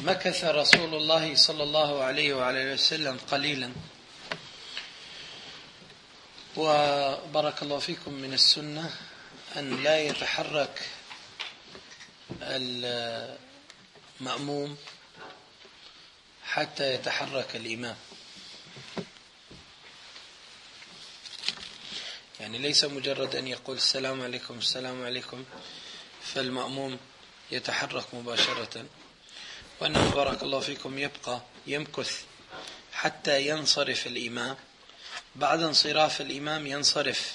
مكث رسول الله صلى الله عليه وعلى وسلم قليلا. وبارك الله فيكم، من السنة أن لا يتحرك المأموم حتى يتحرك الإمام، يعني ليس مجرد أن يقول السلام عليكم السلام عليكم فالمأموم يتحرك مباشرة، وأنه بارك الله فيكم يبقى يمكث حتى ينصرف الإمام. بعد انصراف الإمام ينصرف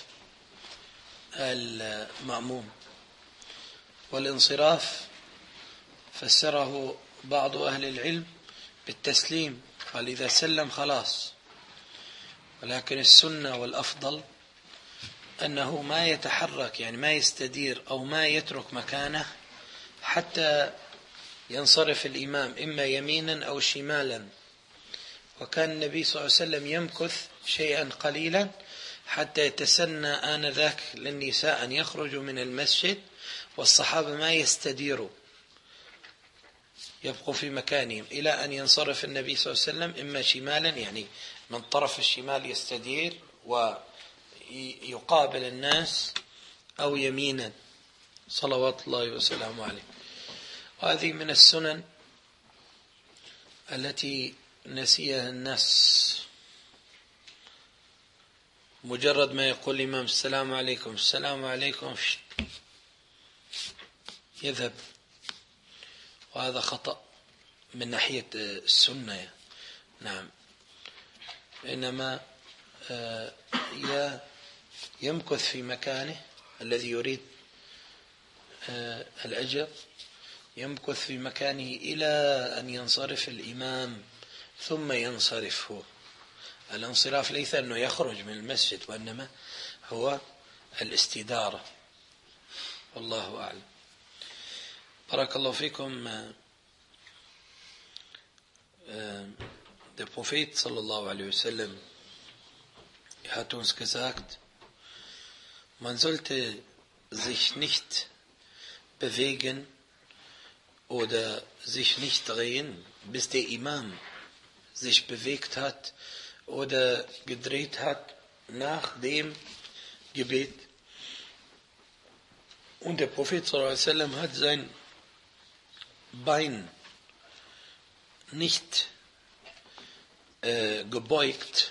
المأموم. والانصراف فسره بعض أهل العلم بالتسليم، قال إذا سلم خلاص، ولكن السنة والأفضل أنه ما يتحرك، يعني ما يستدير أو ما يترك مكانه حتى ينصرف الإمام إما يمينا أو شمالا. وكان النبي صلى الله عليه وسلم يمكث شيئا قليلا حتى يتسنى آنذاك للنساء أن يخرجوا من المسجد، والصحابة ما يستديروا، يبقوا في مكانهم إلى أن ينصرف النبي صلى الله عليه وسلم إما شمالا، يعني من طرف الشمال يستدير ويقابل الناس، أو يمينا صلوات الله وسلامه عليه. وهذه من السنن التي نسيها الناس. مجرد ما يقول الإمام السلام عليكم السلام عليكم يذهب، وهذا خطأ من ناحية السنة. نعم، إنما يمكث في مكانه الذي يريد الأجر، يمكث في مكانه إلى أن ينصرف الإمام ثم ينصرف هو. الانصراف ليس أنه يخرج من المسجد، وإنما هو الاستدارة. والله أعلم. بارك الله fikum. Der Prophet sallallahu alaihi wasallam hat uns gesagt, man sollte sich nicht bewegen oder sich nicht drehen, bis der Imam sich bewegt hat oder gedreht hat nach dem Gebet. Und der Prophet sallallahu alaihi wasallam hat sein Bein nicht gebeugt,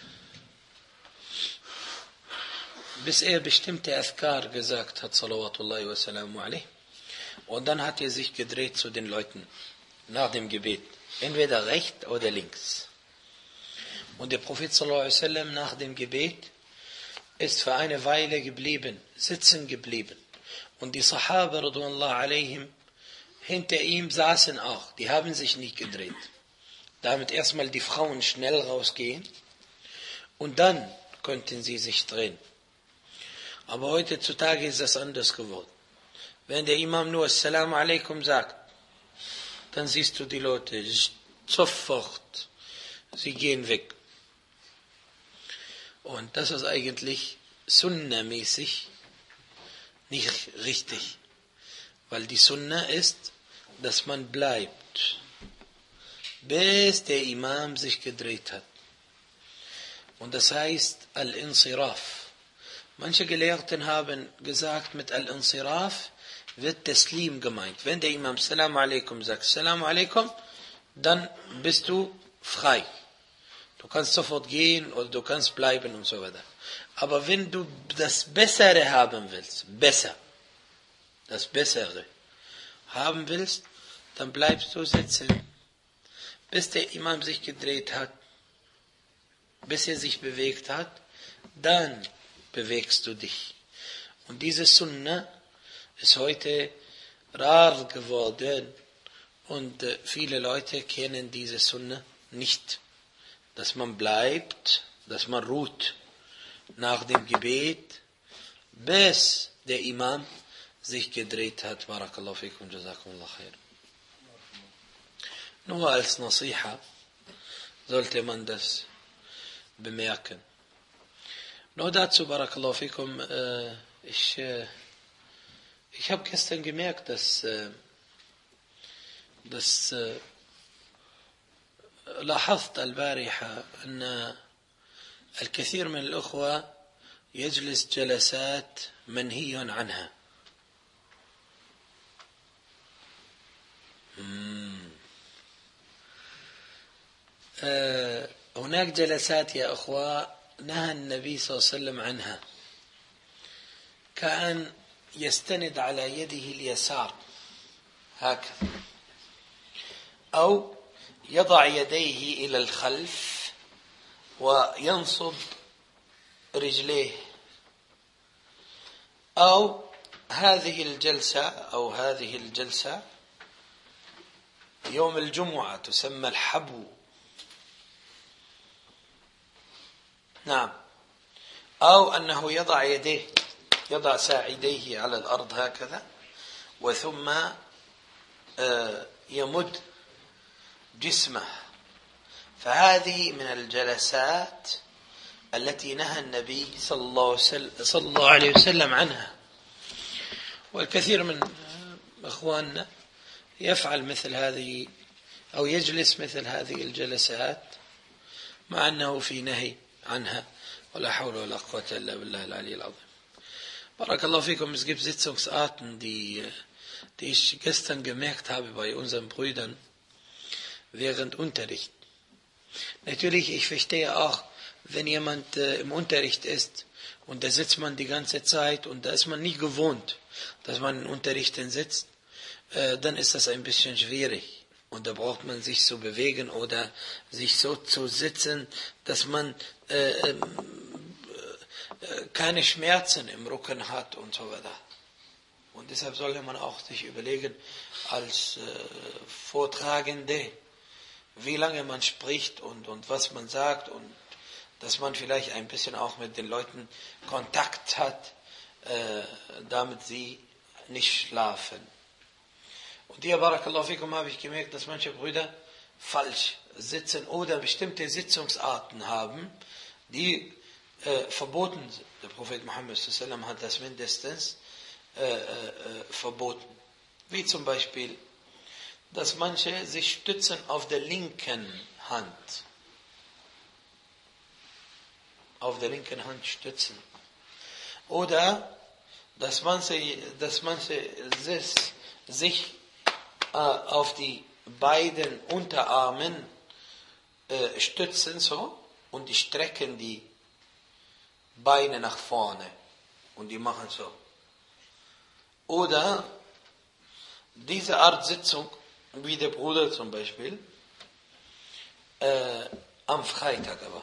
bis er bestimmte Azkar gesagt hat, salawatullahi wa salamu alayh. Und dann hat er sich gedreht zu den Leuten nach dem Gebet, entweder rechts oder links. Und der Prophet sallallahu alaihi wasallam nach dem Gebet ist für eine Weile geblieben, sitzen geblieben. Und die Sahaba radhiyallahu alayhim hinter ihm saßen auch, die haben sich nicht gedreht. Damit erstmal die Frauen schnell rausgehen und dann könnten sie sich drehen. Aber heutzutage ist das anders geworden. Wenn der Imam nur Assalamu alaikum sagt, dann siehst du die Leute sofort, sie gehen weg. Und das ist eigentlich sunnamäßig nicht richtig. Weil die Sunna ist, dass man bleibt, bis der Imam sich gedreht hat. Und das heißt Al-Insiraf. Manche Gelehrten haben gesagt, mit Al-Insiraf wird Taslim gemeint. Wenn der Imam Salam alaikum sagt, Salam alaikum, dann bist du frei. Du kannst sofort gehen oder du kannst bleiben und so weiter. Aber wenn du das Bessere haben willst, das Bessere haben willst, dann bleibst du sitzen, bis der Imam sich gedreht hat, bis er sich bewegt hat, dann bewegst du dich. Und diese Sunna ist heute rar geworden und viele Leute kennen diese Sunna nicht, dass man bleibt, dass man ruht nach dem Gebet, bis der Imam sich gedreht hat. Barakallahu fikum, jazakumullah khair. Nur als Nasiha sollte man das bemerken. Nur dazu, Barakallahu fikum, ich habe gestern gemerkt, dass لاحظت البارحة أن الكثير من الأخوة يجلس جلسات منهي عنها. هناك جلسات يا أخوة نهى النبي صلى الله عليه وسلم عنها، كأن يستند على يده اليسار هكذا، أو يضع يديه إلى الخلف وينصب رجليه، أو هذه الجلسة يوم الجمعة تسمى الحبو. نعم. أو أنه يضع ساعديه على الأرض هكذا، وثم يمد جسمه. فهذه من الجلسات التي نهى النبي صلى الله عليه وسلم عنها. والكثير من إخواننا يفعل مثل هذه أو يجلس مثل هذه الجلسات مع أنه في نهي عنها. ولا حول ولا قوة إلا بالله العلي العظيم. Barakallahu fikum, es gibt Sitzungsarten, die ich gestern gemerkt habe bei unseren Brüdern während Unterricht. Natürlich, ich verstehe auch, wenn jemand im Unterricht ist und da sitzt man die ganze Zeit und da ist man nicht gewohnt, dass man in Unterrichten sitzt, dann ist das ein bisschen schwierig. Und da braucht man sich zu bewegen oder sich so zu sitzen, dass man keine Schmerzen im Rücken hat und so weiter. Und deshalb sollte man auch sich überlegen, als Vortragende, wie lange man spricht und was man sagt, und dass man vielleicht ein bisschen auch mit den Leuten Kontakt hat, damit sie nicht schlafen. Und hier, Barakallahu fikum, habe ich gemerkt, dass manche Brüder falsch sitzen oder bestimmte Sitzungsarten haben, die verboten sind. Der Prophet Muhammad sallallahu alaihi wasallam hat das mindestens verboten. Wie zum Beispiel, dass manche sich stützen auf der linken Hand. Auf der linken Hand stützen. Oder dass manche sich auf die beiden Unterarmen stützen so, und die strecken die Beine nach vorne und die machen so. Oder diese Art Sitzung, wie der Bruder zum Beispiel, am Freitag aber.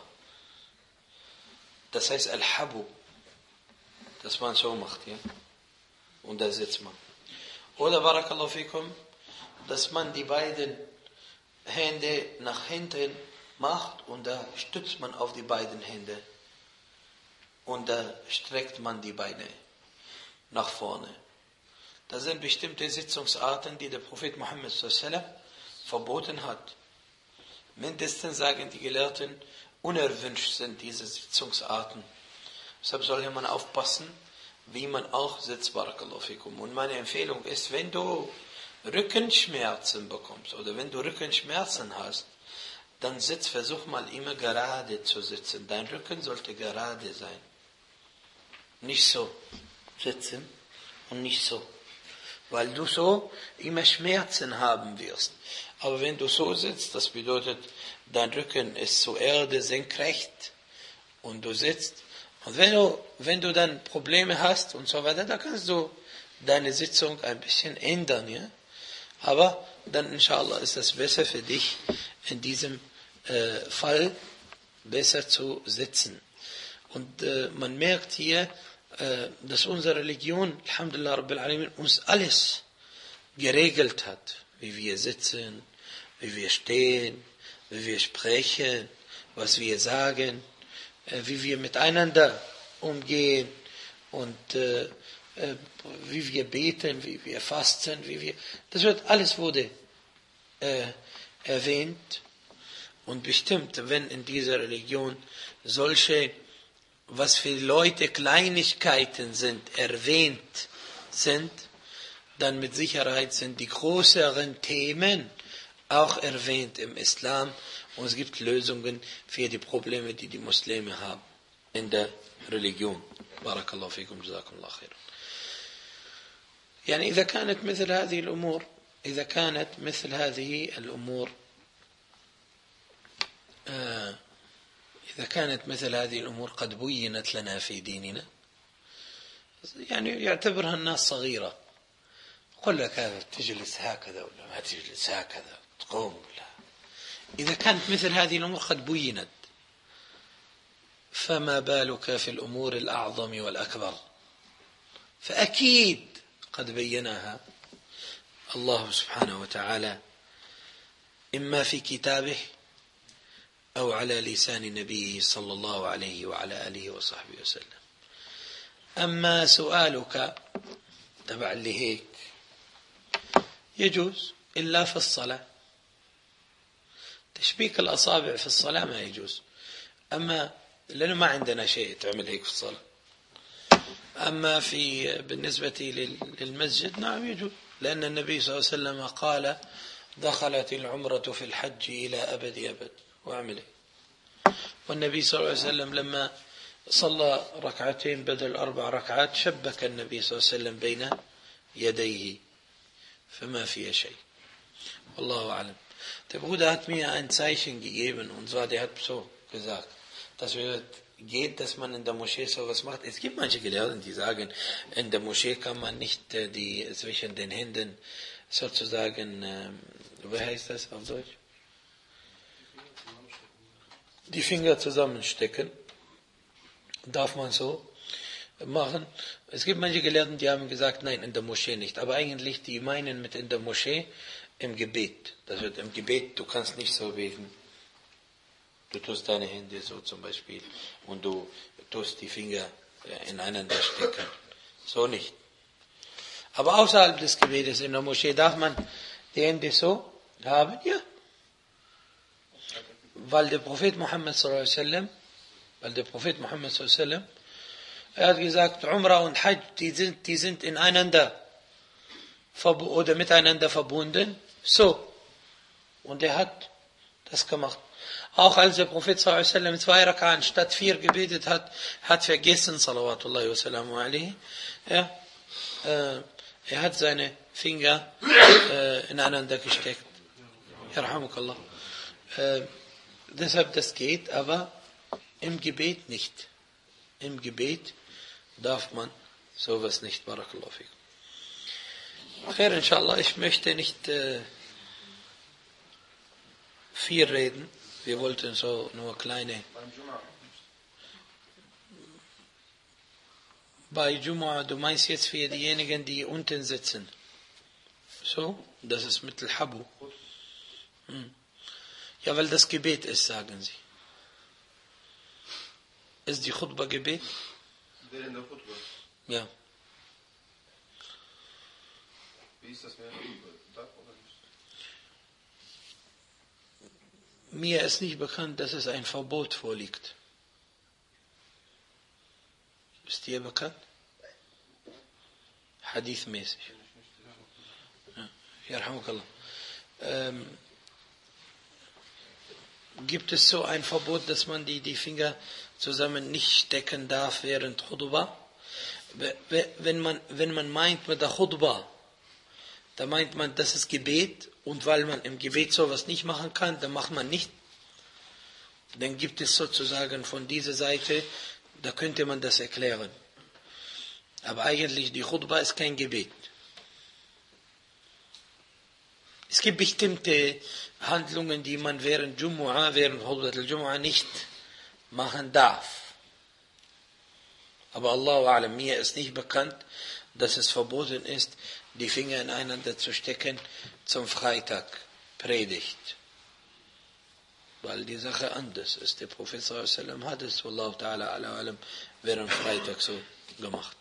Das heißt Al-Habu, dass man so macht, ja? Und da sitzt man. Oder Barakallahu fikum, dass man die beiden Hände nach hinten macht und da stützt man auf die beiden Hände. Und da streckt man die Beine nach vorne. Das sind bestimmte Sitzungsarten, die der Prophet Muhammad sallallahu alaihi wasallam verboten hat. Mindestens, sagen die Gelehrten, unerwünscht sind diese Sitzungsarten. Deshalb sollte man aufpassen, wie man auch sitzt, Barakallahu fikum. Und meine Empfehlung ist, wenn du Rückenschmerzen bekommst oder wenn du Rückenschmerzen hast, dann versuch mal immer gerade zu sitzen. Dein Rücken sollte gerade sein. Nicht so sitzen und nicht so. Weil du so immer Schmerzen haben wirst. Aber wenn du so sitzt, das bedeutet, dein Rücken ist zur Erde senkrecht und du sitzt. Und wenn du dann Probleme hast und so weiter, dann kannst du deine Sitzung ein bisschen ändern. Ja? Aber dann inshallah ist es besser für dich, in diesem Fall besser zu sitzen. Und man merkt hier, dass unsere Religion, Alhamdulillah Rabbil Alamin, uns alles geregelt hat. Wie wir sitzen, wie wir stehen, wie wir sprechen, was wir sagen, wie wir miteinander umgehen und wie wir beten, wie wir fasten, alles wurde erwähnt. Und bestimmt, wenn in dieser Religion solche, was für Leute Kleinigkeiten sind, erwähnt sind, dann mit Sicherheit sind die größeren Themen auch erwähnt im Islam und es gibt Lösungen für die Probleme, die die Muslime haben in der Religion. Barakallahu fikum, jazakumullah khairan. يعني إذا كانت مثل هذه الأمور إذا كانت مثل هذه الأمور قد بينت لنا في ديننا، يعني يعتبرها الناس صغيرة، يقول لك هذا تجلس هكذا ولا ما تجلس هكذا تقوم ولا. إذا كانت مثل هذه الأمور قد بينت، فما بالك في الأمور الأعظم والأكبر؟ فأكيد قد بينها الله سبحانه وتعالى إما في كتابه أو على لسان نبيه صلى الله عليه وعلى آله وصحبه وسلم. أما سؤالك تبع اللي هيك يجوز إلا في الصلاة، تشبيك الأصابع في الصلاة ما يجوز، أما لأنه ما عندنا شيء تعمل هيك في الصلاة. أما بالنسبة للمسجد نعم يجوز، لأن النبي صلى الله عليه وسلم قال دخلت العمرة في الحج إلى أبد أبد وأعمله. والنبي صلى الله عليه وسلم لما صلى ركعتين بدل 4 ركعات شبك النبي صلى الله عليه وسلم بين يديه، فما فيه شيء. والله أعلم. Der Bruder hat mir ein Zeichen gegeben, und zwar der hat so gesagt, dass es geht, dass man in der Moschee sowas macht. Es gibt manche Gelehrten, die sagen, in der Moschee kann man nicht die zwischen den Händen sozusagen, wie heißt das auf Deutsch? Die Finger zusammenstecken. Darf man so machen. Es gibt manche Gelehrten, die haben gesagt, nein, in der Moschee nicht. Aber eigentlich, die meinen mit in der Moschee im Gebet. Das wird im Gebet, du kannst nicht so beten. Du tust deine Hände so zum Beispiel und du tust die Finger ineinander stecken. So nicht. Aber außerhalb des Gebetes in der Moschee darf man die Hände so haben? Ja. Weil der Prophet Muhammad sallallahu alaihi wasallam, er hat gesagt, Umrah und Hajj, die sind ineinander oder miteinander verbunden. So. Und er hat das gemacht. Auch als der Prophet sallallahu alaihi wasallam 2 Rak'an statt 4 gebetet hat vergessen, salawatullahi wa salamu alaihi, er hat seine Finger ineinander gesteckt. Yarhamukallah. Deshalb das geht, aber im Gebet nicht. Im Gebet darf man sowas nicht. Barakallahu fikum. Khair, inshallah, ich möchte nicht viel reden. Wir wollten so nur kleine. Bei Jumu'ah, du meinst jetzt für diejenigen, die unten sitzen. So, das ist mit Al-Habu. Ja, weil das Gebet ist, sagen sie. Ist die Khutbah Gebet? Während der Khutbah? Ja. Wie ist das während der Khutbah? Oder nicht? Mir ist nicht bekannt, dass es ein Verbot vorliegt. Ist dir bekannt? Hadith-mäßig. Ja. Yarhamukallah. Gibt es so ein Verbot, dass man die Finger zusammen nicht stecken darf während Khutbah? Wenn man meint mit der Khutbah, da meint man, das ist Gebet, und weil man im Gebet sowas nicht machen kann, dann macht man nicht. Dann gibt es sozusagen von dieser Seite, da könnte man das erklären. Aber eigentlich die Khutbah ist kein Gebet. Es gibt bestimmte Handlungen, die man während Khutbah al-Jumu'ah nicht machen darf. Aber Allahu A'lam, mir ist nicht bekannt, dass es verboten ist, die Finger ineinander zu stecken zum Freitag Predigt. Weil die Sache anders ist. Der Prophet sallallahu alaihi wasallam hat es, Wallahu ta'ala ala alam, während Freitag so gemacht.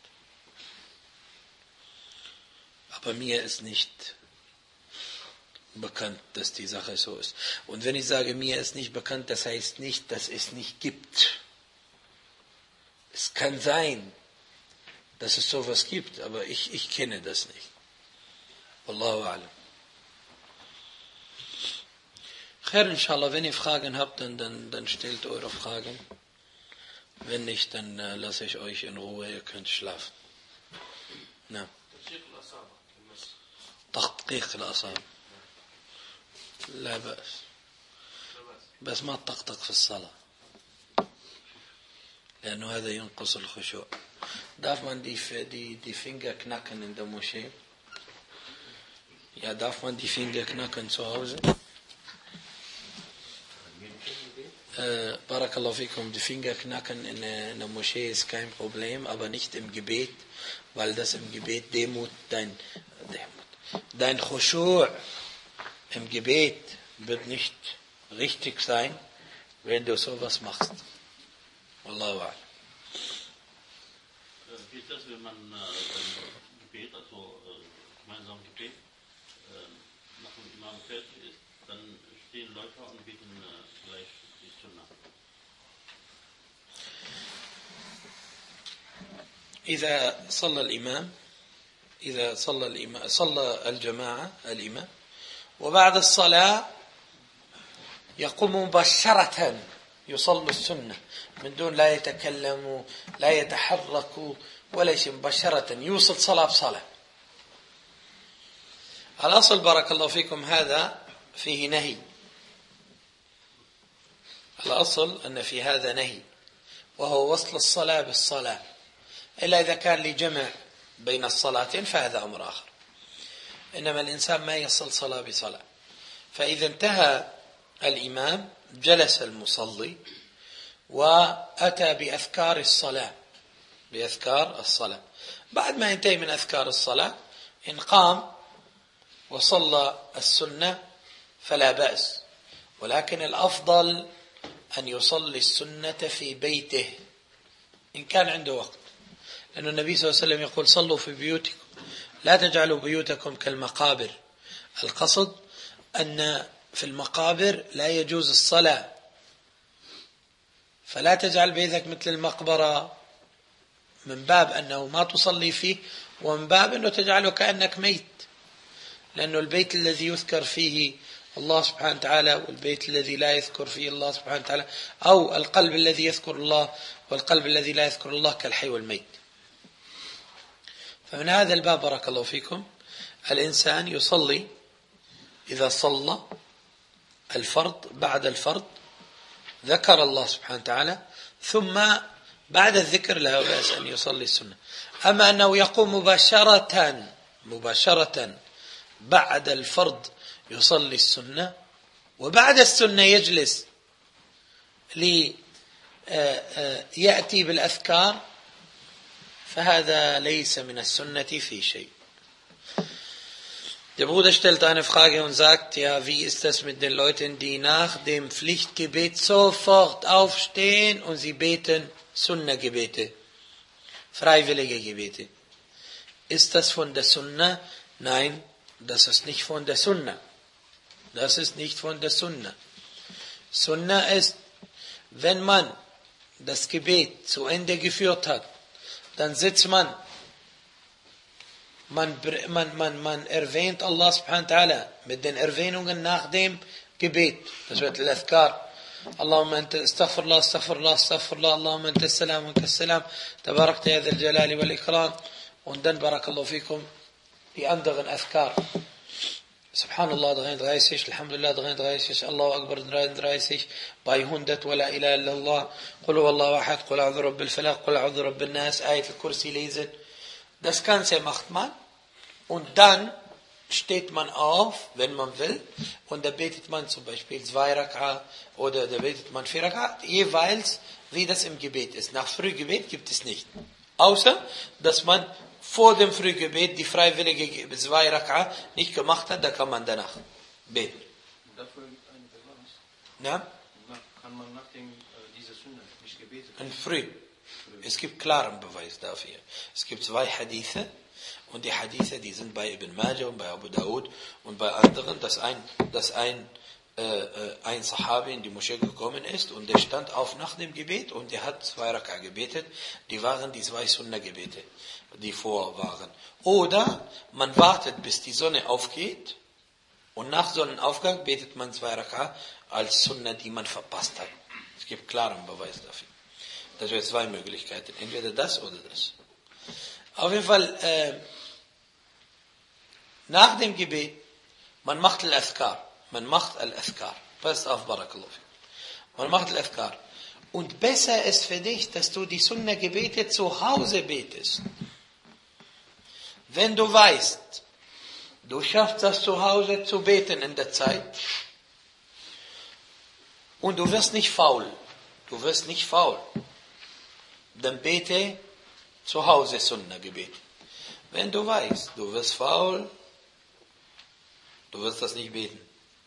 Aber mir ist nicht bekannt, dass die Sache so ist. Und wenn ich sage, mir ist nicht bekannt, das heißt nicht, dass es nicht gibt. Es kann sein, dass es sowas gibt, aber ich kenne das nicht. Wallahu a'lam. Khair, inshallah, wenn ihr Fragen habt, dann stellt eure Fragen. Wenn nicht, dann lasse ich euch in Ruhe, ihr könnt schlafen. Na. تحقيق الأصابع لا بأس بس ما تطقطق في الصلاة لأنه هذا ينقص الخشوع. Darf man die Finger knacken in der Moschee? Ja, darf man die Finger knacken zu Hause? Barakallahu fikum, die Finger knacken in der Moschee ist kein Problem, aber nicht im Gebet, weil das im Gebet dein Khushu' im Gebet wird nicht richtig sein, wenn du sowas machst. Wallahu a'lam. Wie ist das, wenn man beim Gebet, also gemeinsam Gebet, nach dem Imam fertig ist, dann stehen Leute und beten gleich die Sunnah? إذا صلى الجماعة الإمام وبعد الصلاة يقوم مباشرة يصلي السنة من دون لا يتكلم لا يتحرك ولا شيء، مباشرة يوصل صلاة بصلاة. الأصل بارك الله فيكم هذا فيه نهي، الأصل أن في هذا نهي وهو وصل الصلاة بالصلاة، إلا إذا كان لجمع بين الصلاتين فهذا أمر آخر. إنما الإنسان ما يصل صلاة بصلاة. فإذا انتهى الإمام جلس المصلي وأتى بأذكار الصلاة. بعد ما ينتهي من أذكار الصلاة إن قام وصلى السنة فلا بأس، ولكن الأفضل أن يصلي السنة في بيته إن كان عنده وقت، لأن النبي صلى الله عليه وسلم يقول صلوا في بيوتكم لا تجعلوا بيوتكم كالمقابر. القصد أن في المقابر لا يجوز الصلاة، فلا تجعل بيتك مثل المقبرة، من باب أنه ما تصلي فيه، ومن باب أنه تجعله كأنك ميت، لأنه البيت الذي يذكر فيه الله سبحانه وتعالى والبيت الذي لا يذكر فيه الله سبحانه وتعالى، أو القلب الذي يذكر الله والقلب الذي لا يذكر الله كالحي والميت. فمن هذا الباب بارك الله فيكم الإنسان يصلي إذا صلى الفرض بعد الفرض ذكر الله سبحانه وتعالى، ثم بعد الذكر لا بأس أن يصلي السنة. أما أنه يقوم مباشرة بعد الفرض يصلي السنة، وبعد السنة يجلس ليأتي بالأذكار، فهذا ليس من السنة في شيء. Der Bruder stellt eine Frage und sagt, ja, wie ist das mit den Leuten, die nach dem Pflichtgebet sofort aufstehen und sie beten Sunna-Gebete, freiwillige Gebete? Ist das von der Sunna? Nein, das ist nicht von der Sunna. Das ist nicht von der Sunna. Sunna ist, wenn man das Gebet zu Ende geführt hat, dann sitzt man erwähnt Allah subhanahu wa ta'ala mit den Erwähnungen nach dem Gebet. Das wird al-Adhkar. Allahumma anta astaghfirullah, astaghfirullah, astaghfirullah, Allahumma anta as-salam wa kas-salam, tabarakta ya dhal jalali wal ikram. Und dann barakallahu fikum die anderen Adhkar. Subhanallah 33, Alhamdulillah 33, Allahu Akbar 33, bei 100 wa la ilaha illallah, Qul huwallahu ahad, Qul a'udhu rabbil falaq, Qul a'udhu rabbin nas, Ayat al-Kursi lesen. Das Ganze macht man und dann steht man auf, wenn man will, und da betet man zum Beispiel 2 Rak'a oder da betet man 4 Rak'a, jeweils wie das im Gebet ist. Nach Frühgebet gibt es nicht. Außer, dass man vor dem Frühgebet die freiwillige 2 Rak'a nicht gemacht hat, da kann man danach beten. Dafür gibt es eine Beweis. Ja? Kann man nach dieser Sunna nicht gebetet Und früh. Es gibt klaren Beweis dafür. Es gibt 2 Hadithe und die Hadithe, die sind bei Ibn Majah und bei Abu Daud und bei anderen, dass ein Sahabi in die Moschee gekommen ist und der stand auf nach dem Gebet und der hat 2 Rak'a gebetet. Die waren die 2 Sunna-Gebete, die vor waren. Oder man wartet, bis die Sonne aufgeht Und nach Sonnenaufgang betet man 2 Raka als Sunna, die man verpasst hat. Es gibt klaren Beweis dafür. Das wäre 2 Möglichkeiten. Entweder das oder das. Auf jeden Fall, nach dem Gebet, man macht Al-Azkar. Man macht Al-Azkar. Passt auf, Barakallahu. Man macht Al-Azkar. Und besser ist für dich, dass du die Sunna-Gebete zu Hause betest. Wenn du weißt, du schaffst das zu Hause zu beten in der Zeit und du wirst nicht faul. Du wirst nicht faul. Dann bete zu Hause Sunna-Gebet. Wenn du weißt, du wirst faul, du wirst das nicht beten.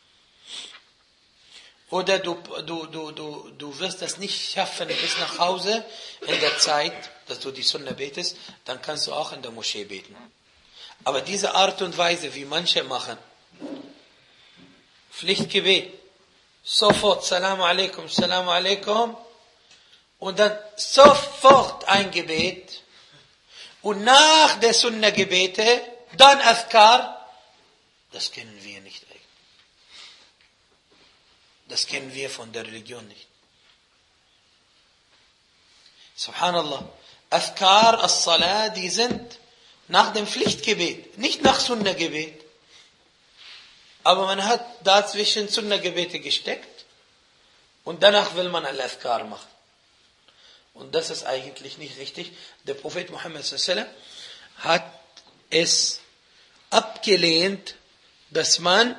Oder du wirst das nicht schaffen bis nach Hause in der Zeit, dass du die Sunna betest, dann kannst du auch in der Moschee beten. Aber diese Art und Weise, wie manche machen, Pflichtgebet, sofort Salam alaikum, und dann sofort ein Gebet, und nach der Sunna-Gebete, dann Azkar, das kennen wir nicht eigentlich. Das kennen wir von der Religion nicht. Subhanallah. Azkar, As-Salah, die sind nach dem Pflichtgebet, nicht nach Sunna-Gebet. Aber man hat dazwischen Sunna-Gebete gesteckt und danach will man Al-Azkar machen. Und das ist eigentlich nicht richtig. Der Prophet Muhammad s.a.w. hat es abgelehnt, dass man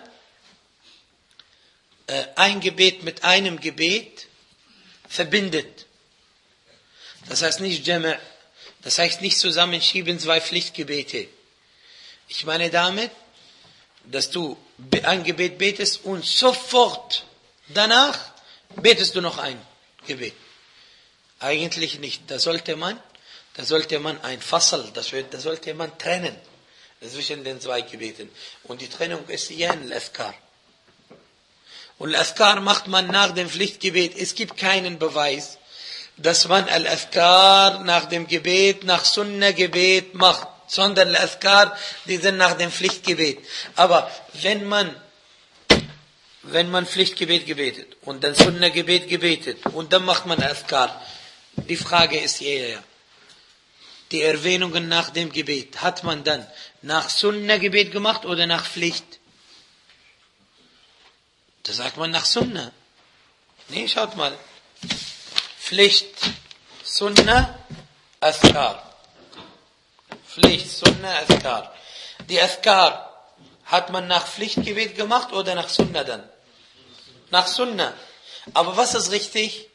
ein Gebet mit einem Gebet verbindet. Das heißt nicht Jama', das heißt nicht zusammenschieben 2 Pflichtgebete. Ich meine damit, dass du ein Gebet betest und sofort danach betest du noch ein Gebet. Eigentlich nicht. Da sollte man ein Fasl, da sollte man trennen zwischen den 2 Gebeten. Und die Trennung ist hier ein Al-Azkar. Und Al-Azkar macht man nach dem Pflichtgebet. Es gibt keinen Beweis, dass man Al-Azkar nach dem Gebet, nach Sunna-Gebet macht, sondern Al-Azkar, die sind nach dem Pflichtgebet. Aber wenn man Pflichtgebet gebetet und dann Sunna-Gebet gebetet und dann macht man Al-Azkar, die Frage ist eher, die Erwähnungen nach dem Gebet, hat man dann nach Sunna-Gebet gemacht oder nach Pflicht? Da sagt man nach Sunna. Nee, schaut mal. Pflicht, Sunna, Azkar. Pflicht, Sunna, Azkar. Die Azkar hat man nach Pflichtgebet gemacht oder nach Sunna dann? Nach Sunna. Aber was ist richtig?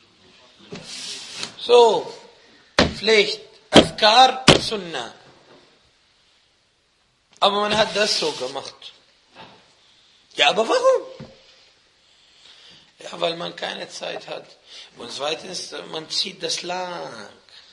So, Pflicht, Azkar, Sunna. Aber man hat das so gemacht. Ja, aber warum? Ja, weil man keine Zeit hat. Und zweitens, man zieht das lang.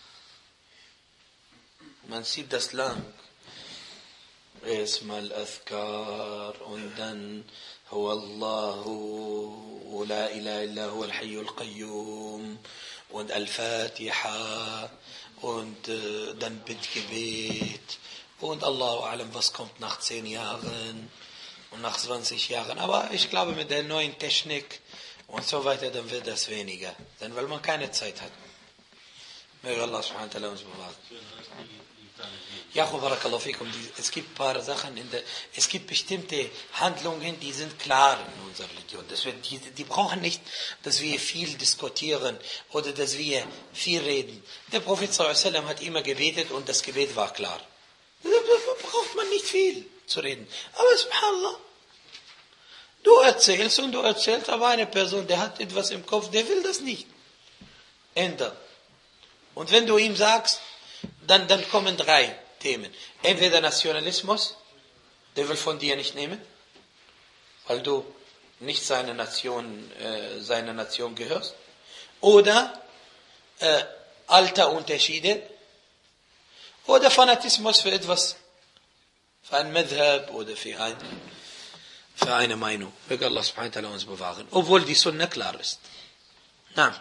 Man zieht das lang. Erstmal Azkar und dann Huwa Allahu, la ilaha illa huwa al-Hayyul Qayyum und Al-Fatiha und dann Bittgebet und Allahu Alam, was kommt nach 10 Jahren und nach 20 Jahren. Aber ich glaube, mit der neuen Technik und so weiter, dann wird das weniger. Denn weil man keine Zeit hat. Möge Allah subhanahu wa ta'ala uns bewahren. Ja, barakallahu fikum. Es gibt ein paar Sachen es gibt bestimmte Handlungen, die sind klar in unserer Religion. Die brauchen nicht, dass wir viel diskutieren oder dass wir viel reden. Der Prophet ﷺ hat immer gebetet und das Gebet war klar. Da braucht man nicht viel zu reden. Aber subhanallah, du erzählst, aber eine Person, der hat etwas im Kopf, der will das nicht ändern. Und wenn du ihm sagst, dann kommen 3 Themen. Entweder Nationalismus, der will von dir nicht nehmen, weil du nicht seiner Nation gehörst. Oder Alterunterschiede. Oder Fanatismus für etwas, für ein Madhab oder für eine Meinung. Möge Allah subhanahu wa ta'ala uns bewahren. Obwohl die Sunna klar ist. Na.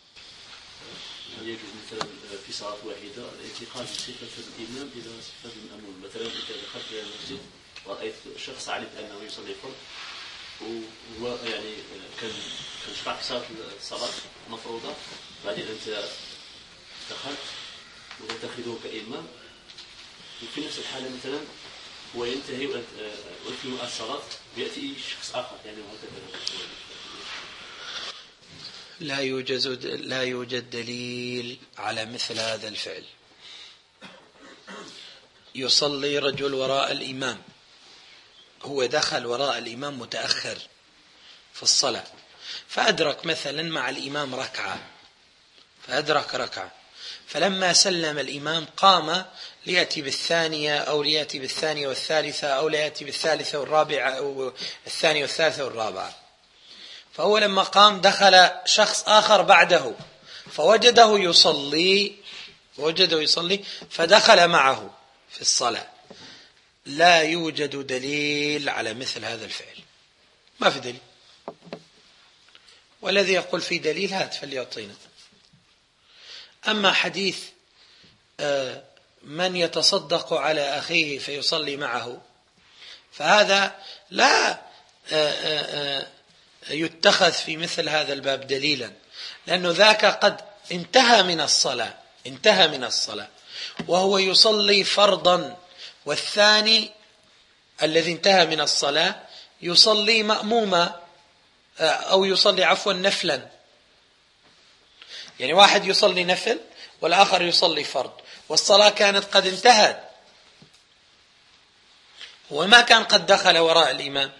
في صلاة واحدة الاعتقاد بصفة الإمام بلا صفة المأمون مثلا إذا دخلت إلى المسجد رأيت شخص علم أنه يصلي فرض وهو يعني كان شرح صلاة الصلاة مفروضة بعدين أنت دخلت وتتخذه كإمام وفي نفس الحالة مثلا هو ينتهي ويتم الصلاة ويأتي شخص آخر يعني وهكذا. لا يوجد دليل على مثل هذا الفعل. يصلي رجل وراء الإمام، هو دخل وراء الإمام متأخر في الصلاة، فأدرك مثلا مع الإمام ركعة، فلما سلم الإمام قام ليأتي بالثانية أو ليأتي بالثانية والثالثة أو ليأتي بالثالثة والرابعة أو الثانية والثالثة والرابعة. فهو لما قام دخل شخص آخر بعده فوجده يصلي فدخل معه في الصلاة. لا يوجد دليل على مثل هذا الفعل، ما في دليل. والذي يقول في دليل هات فليعطينا. أما حديث من يتصدق على أخيه فيصلي معه، فهذا لا يتخذ في مثل هذا الباب دليلا، لأنه ذاك قد انتهى من الصلاة وهو يصلي فرضا، والثاني الذي انتهى من الصلاة يصلي مأموما أو يصلي نفلا. يعني واحد يصلي نفل والآخر يصلي فرض، والصلاة كانت قد انتهت وما كان قد دخل وراء الإمام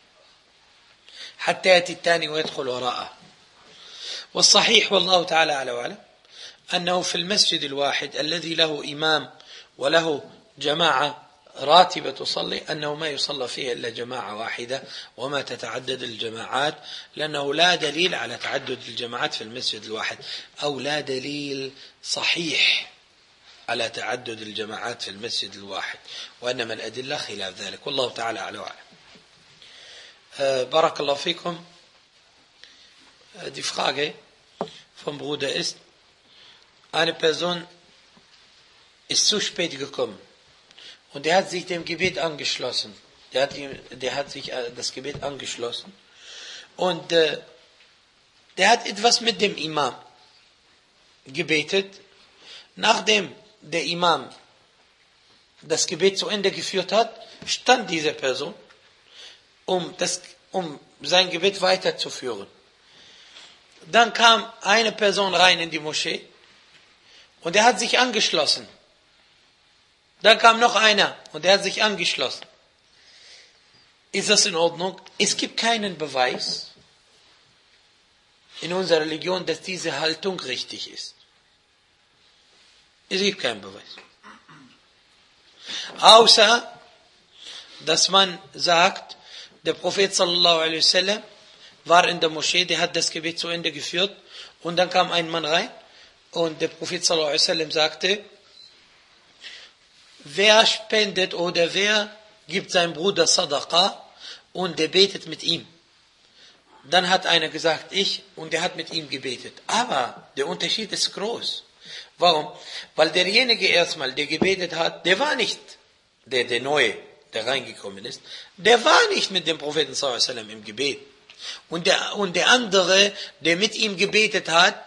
حتى يأتي الثاني ويدخل وراءه. والصحيح والله تعالى أعلى وأعلم أنه في المسجد الواحد الذي له إمام وله جماعة راتبة تصلي أنه ما يصلى فيه إلا جماعة واحدة وما تتعدد الجماعات، لأنه لا دليل على تعدد الجماعات في المسجد الواحد، أو لا دليل صحيح على تعدد الجماعات في المسجد الواحد، وإنما الأدلة خلاف ذلك. والله تعالى أعلى وأعلم. Barakallahu fikum. Die Frage vom Bruder ist, eine Person ist zu spät gekommen und der hat sich dem Gebet angeschlossen. Der hat sich das Gebet angeschlossen und der hat etwas mit dem Imam gebetet. Nachdem der Imam das Gebet zu Ende geführt hat, stand diese Person, um sein Gebet weiterzuführen. Dann kam eine Person rein in die Moschee und er hat sich angeschlossen. Dann kam noch einer und er hat sich angeschlossen. Ist das in Ordnung? Es gibt keinen Beweis in unserer Religion, dass diese Haltung richtig ist. Es gibt keinen Beweis. Außer, dass man sagt, der Prophet sallallahu alaihi wasallam war in der Moschee, der hat das Gebet zu Ende geführt und dann kam ein Mann rein und der Prophet sallallahu alaihi wasallam sagte, wer spendet oder wer gibt seinem Bruder Sadaqa und der betet mit ihm. Dann hat einer gesagt, ich, und der hat mit ihm gebetet. Aber der Unterschied ist groß. Warum? Weil derjenige erstmal, der gebetet hat, der war nicht der Neue, der reingekommen ist, der war nicht mit dem Propheten sallallahu alaihi wasallam im Gebet. Und der andere, der mit ihm gebetet hat,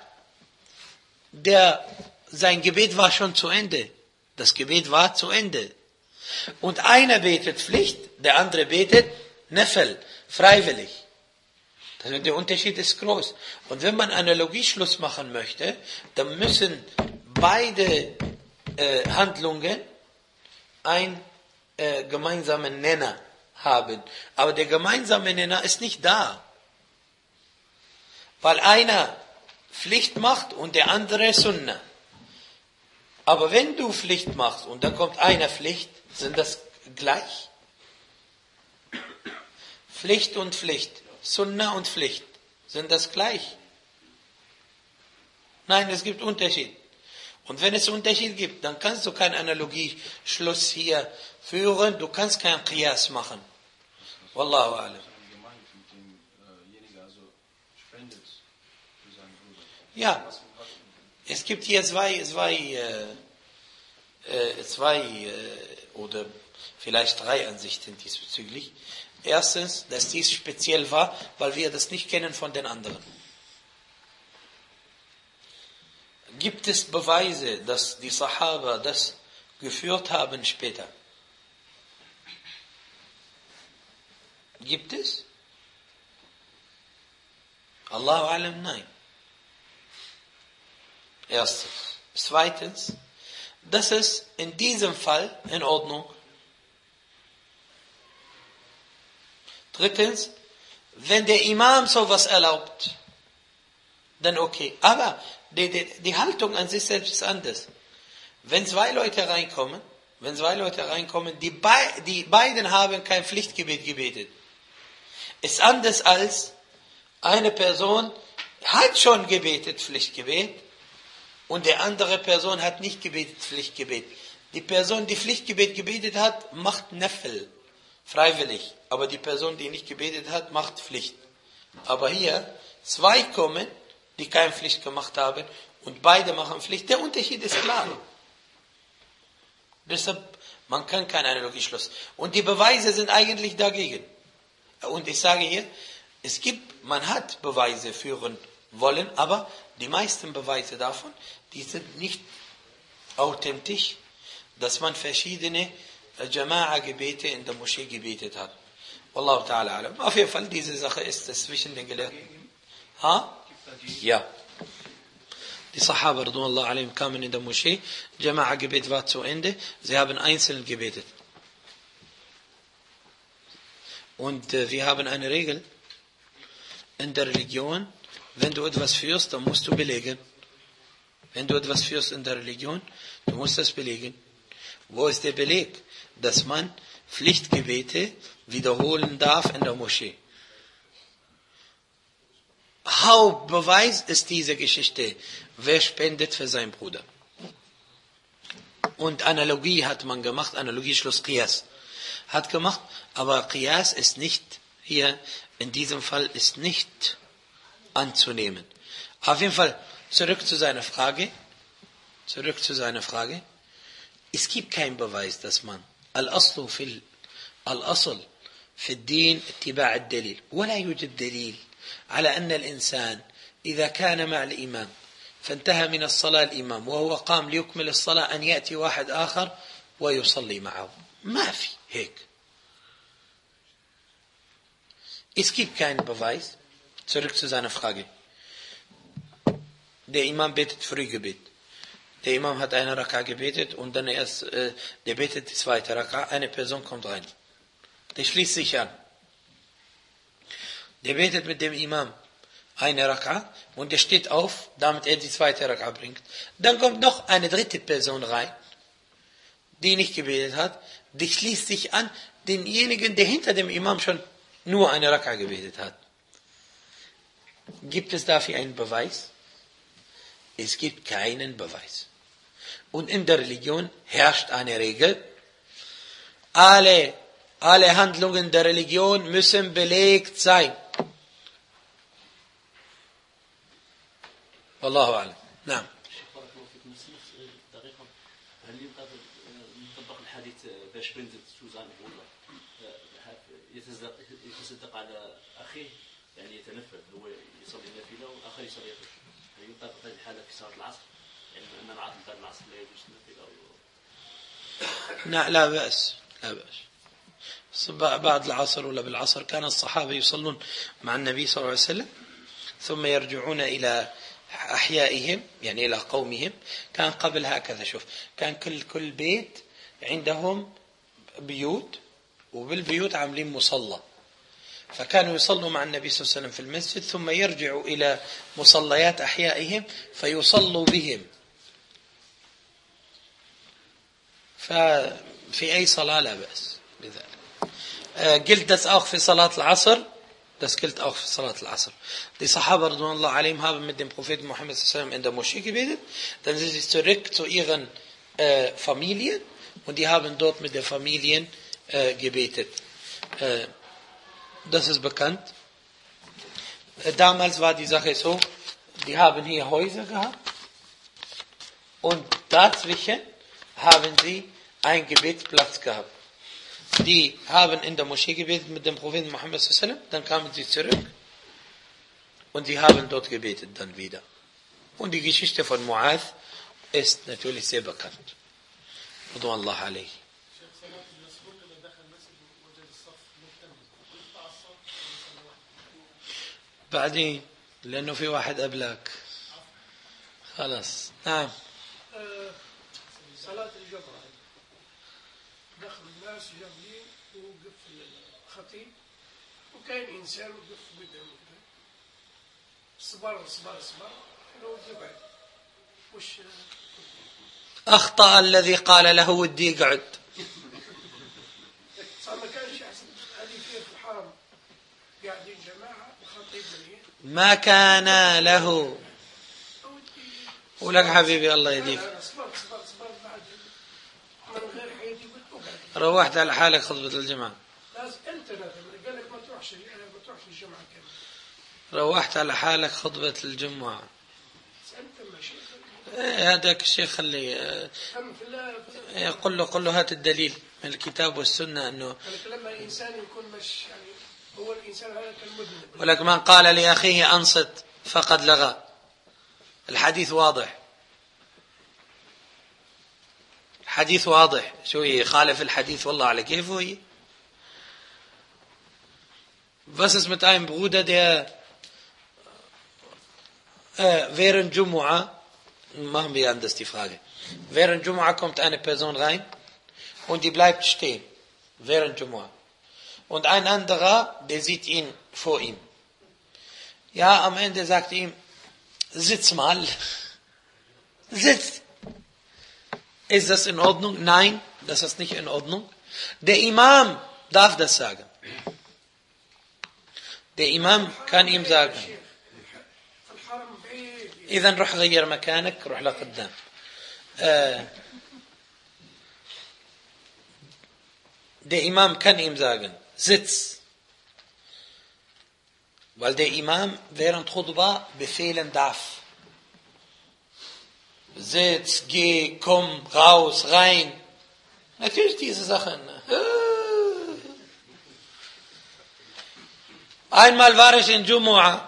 sein Gebet war schon zu Ende. Das Gebet war zu Ende. Und einer betet Pflicht, der andere betet Nafl, freiwillig. Der Unterschied ist groß. Und wenn man Analogieschluss machen möchte, dann müssen beide Handlungen einen gemeinsamen Nenner haben. Aber der gemeinsame Nenner ist nicht da. Weil einer Pflicht macht und der andere Sunnah. Aber wenn du Pflicht machst und dann kommt einer Pflicht, sind das gleich? Pflicht und Pflicht, Sunnah und Pflicht, sind das gleich? Nein, es gibt Unterschied. Und wenn es Unterschied gibt, dann kannst du keinen Analogieschluss hier führen, du kannst keinen Qiyas machen. Wallahu a'lam. Ja, es gibt hier zwei oder vielleicht 3 Ansichten diesbezüglich. Erstens, dass dies speziell war, weil wir das nicht kennen von den anderen. Gibt es Beweise, dass die Sahaba das geführt haben später? Gibt es? Allahu alam, nein. Erstens. Zweitens, das ist in diesem Fall in Ordnung. Drittens, wenn der Imam sowas erlaubt, dann okay. Aber die Haltung an sich selbst ist anders. Wenn zwei Leute reinkommen, die beiden haben kein Pflichtgebet gebetet, ist anders als eine Person hat schon gebetet, Pflichtgebet, und die andere Person hat nicht gebetet, Pflichtgebet. Die Person, die Pflichtgebet gebetet hat, macht Nafl, freiwillig. Aber die Person, die nicht gebetet hat, macht Pflicht. Aber hier, 2 kommen, die keine Pflicht gemacht haben, und beide machen Pflicht. Der Unterschied ist klar. Deshalb, man kann keine Analogie schlossen. Und die Beweise sind eigentlich dagegen. Und ich sage hier, man hat Beweise führen wollen, aber die meisten Beweise davon, die sind nicht authentisch, dass man verschiedene Jama'a-Gebete in der Moschee gebetet hat. Wallahu ta'ala alam. Auf jeden Fall, diese Sache ist es zwischen den Gelehrten. Ja. Die Sahaba, radhiyallahu anhum, kamen in der Moschee, Jama'a-Gebet war zu Ende, sie haben einzeln gebetet. Und wir haben eine Regel in der Religion, wenn du etwas führst, dann musst du belegen. Wenn du etwas führst in der Religion, du musst das belegen. Wo ist der Beleg, dass man Pflichtgebete wiederholen darf in der Moschee? Hauptbeweis ist diese Geschichte. Wer spendet für seinen Bruder? Und Analogie hat man gemacht, Analogie Schluss Qiyas hat gemacht, aber Qiyas ist nicht hier, in diesem Fall ist nicht anzunehmen. Auf jeden Fall, zurück zu seiner Frage. Es gibt keinen Beweis, dass man Al-Asl في الدين اتباع الدليل ولا يوجد دليل على أن الإنسان إذا كان مع الإمام فانتهى من الصلاة الإمام وهو قام ليكمل الصلاة أن يأتي واحد آخر ويصلي معه. ما في هيك. Es gibt keinen Beweis. Zurück zu seiner Frage. Der Imam betet Frühgebet. Der Imam hat eine Raka gebetet und dann der betet die zweite Raka. Eine Person kommt rein. Der schließt sich an. Der betet mit dem Imam eine Raka und der steht auf, damit er die zweite Raka bringt. Dann kommt noch eine dritte Person rein, die nicht gebetet hat. Die schließt sich an denjenigen, der hinter dem Imam schon nur eine Raka gebetet hat. Gibt es dafür einen Beweis? Es gibt keinen Beweis. Und in der Religion herrscht eine Regel. Alle Handlungen der Religion müssen belegt sein. Wallahu a'lam. Naam. يتصدق على أخيه يعني يتنفل هو يصلي النافلة والآخر يصلي يخش هل ينطبق هذه الحالة في صلاة العصر يعني أن العصر بعد العصر لا يجوز النافلة لا بأس بعد العصر ولا بالعصر كان الصحابة يصلون مع النبي صلى الله عليه وسلم ثم يرجعون إلى أحيائهم يعني إلى قومهم. كان قبل هكذا شوف كان كل بيت عندهم بيوت وبالبيوت عاملين مصلى فكانوا يصلوا مع النبي صلى الله عليه وسلم في المسجد ثم يرجعوا إلى مصليات أحيائهم فيصلوا بهم. ففي أي صلاة لا بأس بذلك. قلت das auch für Salat al-Asr. Das gilt auch für Salat al-Asr. Die Sahaba radhiyallahu anhum haben mit dem Propheten Muhammad sallallahu alaihi wasallam in der Moschee gebetet. Dann sind sie zurück zu ihren Familien und die haben dort mit den Familien gebetet. Das ist bekannt. Damals war die Sache so, die haben hier Häuser gehabt und dazwischen haben sie einen Gebetsplatz gehabt. die haben in der Moschee gebetet mit dem Propheten Muhammad sallallahu alaihi wasallam, dann kamen sie zurück und sie haben dort gebetet dann wieder. Und die Geschichte von Mu'adh ist natürlich sehr bekannt. رضوان الله عليه. بعدين لأنه في واحد قبلك خلاص. نعم. صلاة الجمعة دخل الناس جنبي ووقف الخطيب وكان إنسان وقف قدامه صبر لو جبعد وش أخطأ الذي قال له ودي قعد. صار ما كانش أحسن هذه في الحرم قاعدين جماعة وخطيب مليان ما كان له. ولك حبيبي الله يهديك. صبرت بعد من غير حياتي قلت أقعد. روحت على حالك خطبة الجمعة. لازم أنت لازم قال لك ما تروحش الجمعة كامل. روحت على حالك خطبة الجمعة. أنت ماشي. هذاك الشيخ خلي هم في الله قل له هات الدليل من الكتاب والسنة أنه لما الإنسان يكون مش يعني هو الإنسان هذا كالمذنب. ولك من قال لأخيه أنصت فقد لغى. الحديث واضح. الحديث واضح. شو يخالف الحديث والله على كيفه هي. Was ist mit einem Bruder, der während Jumu'ah, machen wir anders die Frage, während Jumu'ah kommt eine Person rein und die bleibt stehen, während Jumu'ah. Und ein anderer, der sieht ihn vor ihm. Ja, am Ende sagt ihm, sitz mal, sitz. Ist das in Ordnung? Nein, das ist nicht in Ordnung. Der Imam darf das sagen. Der Imam kann ihm sagen, إذا روح غير مكانك روح لقدام. Der Imam kann ihm sagen, sitz. Weil der Imam während Khutbah befehlen darf. Sitz, geh, komm, raus, rein. Natürlich diese Sachen. Einmal war ich in Jumu'ah.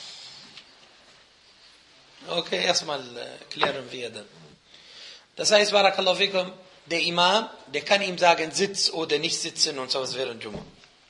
Okay, erstmal klären wir dann. Das heißt, Barakallahu fikum, der Imam, der kann ihm sagen, sitz oder nicht sitzen und sowas während Jumu'ah.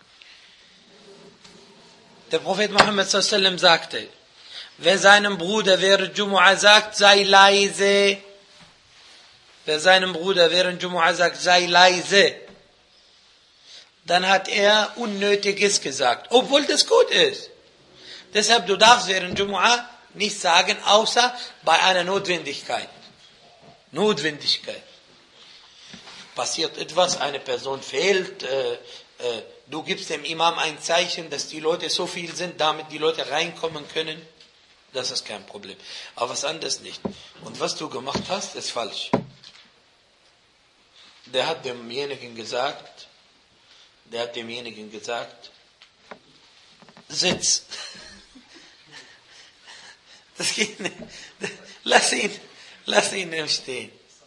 Der Prophet Muhammad sallallahu alaihi wasallam sagte, wer seinem Bruder während Jumu'ah sagt, sei leise. Wer seinem Bruder während Jumu'ah sagt, sei leise. Dann hat er Unnötiges gesagt, obwohl das gut ist. Deshalb, du darfst während Jumu'ah nicht sagen, außer bei einer Notwendigkeit. Notwendigkeit. Passiert etwas, eine Person fehlt, du gibst dem Imam ein Zeichen, dass die Leute so viel sind, damit die Leute reinkommen können. Das ist kein Problem. Aber was anderes nicht. Und was du gemacht hast, ist falsch. Der hat demjenigen gesagt, sitz. Das geht nicht. Lass ihn im Stehen.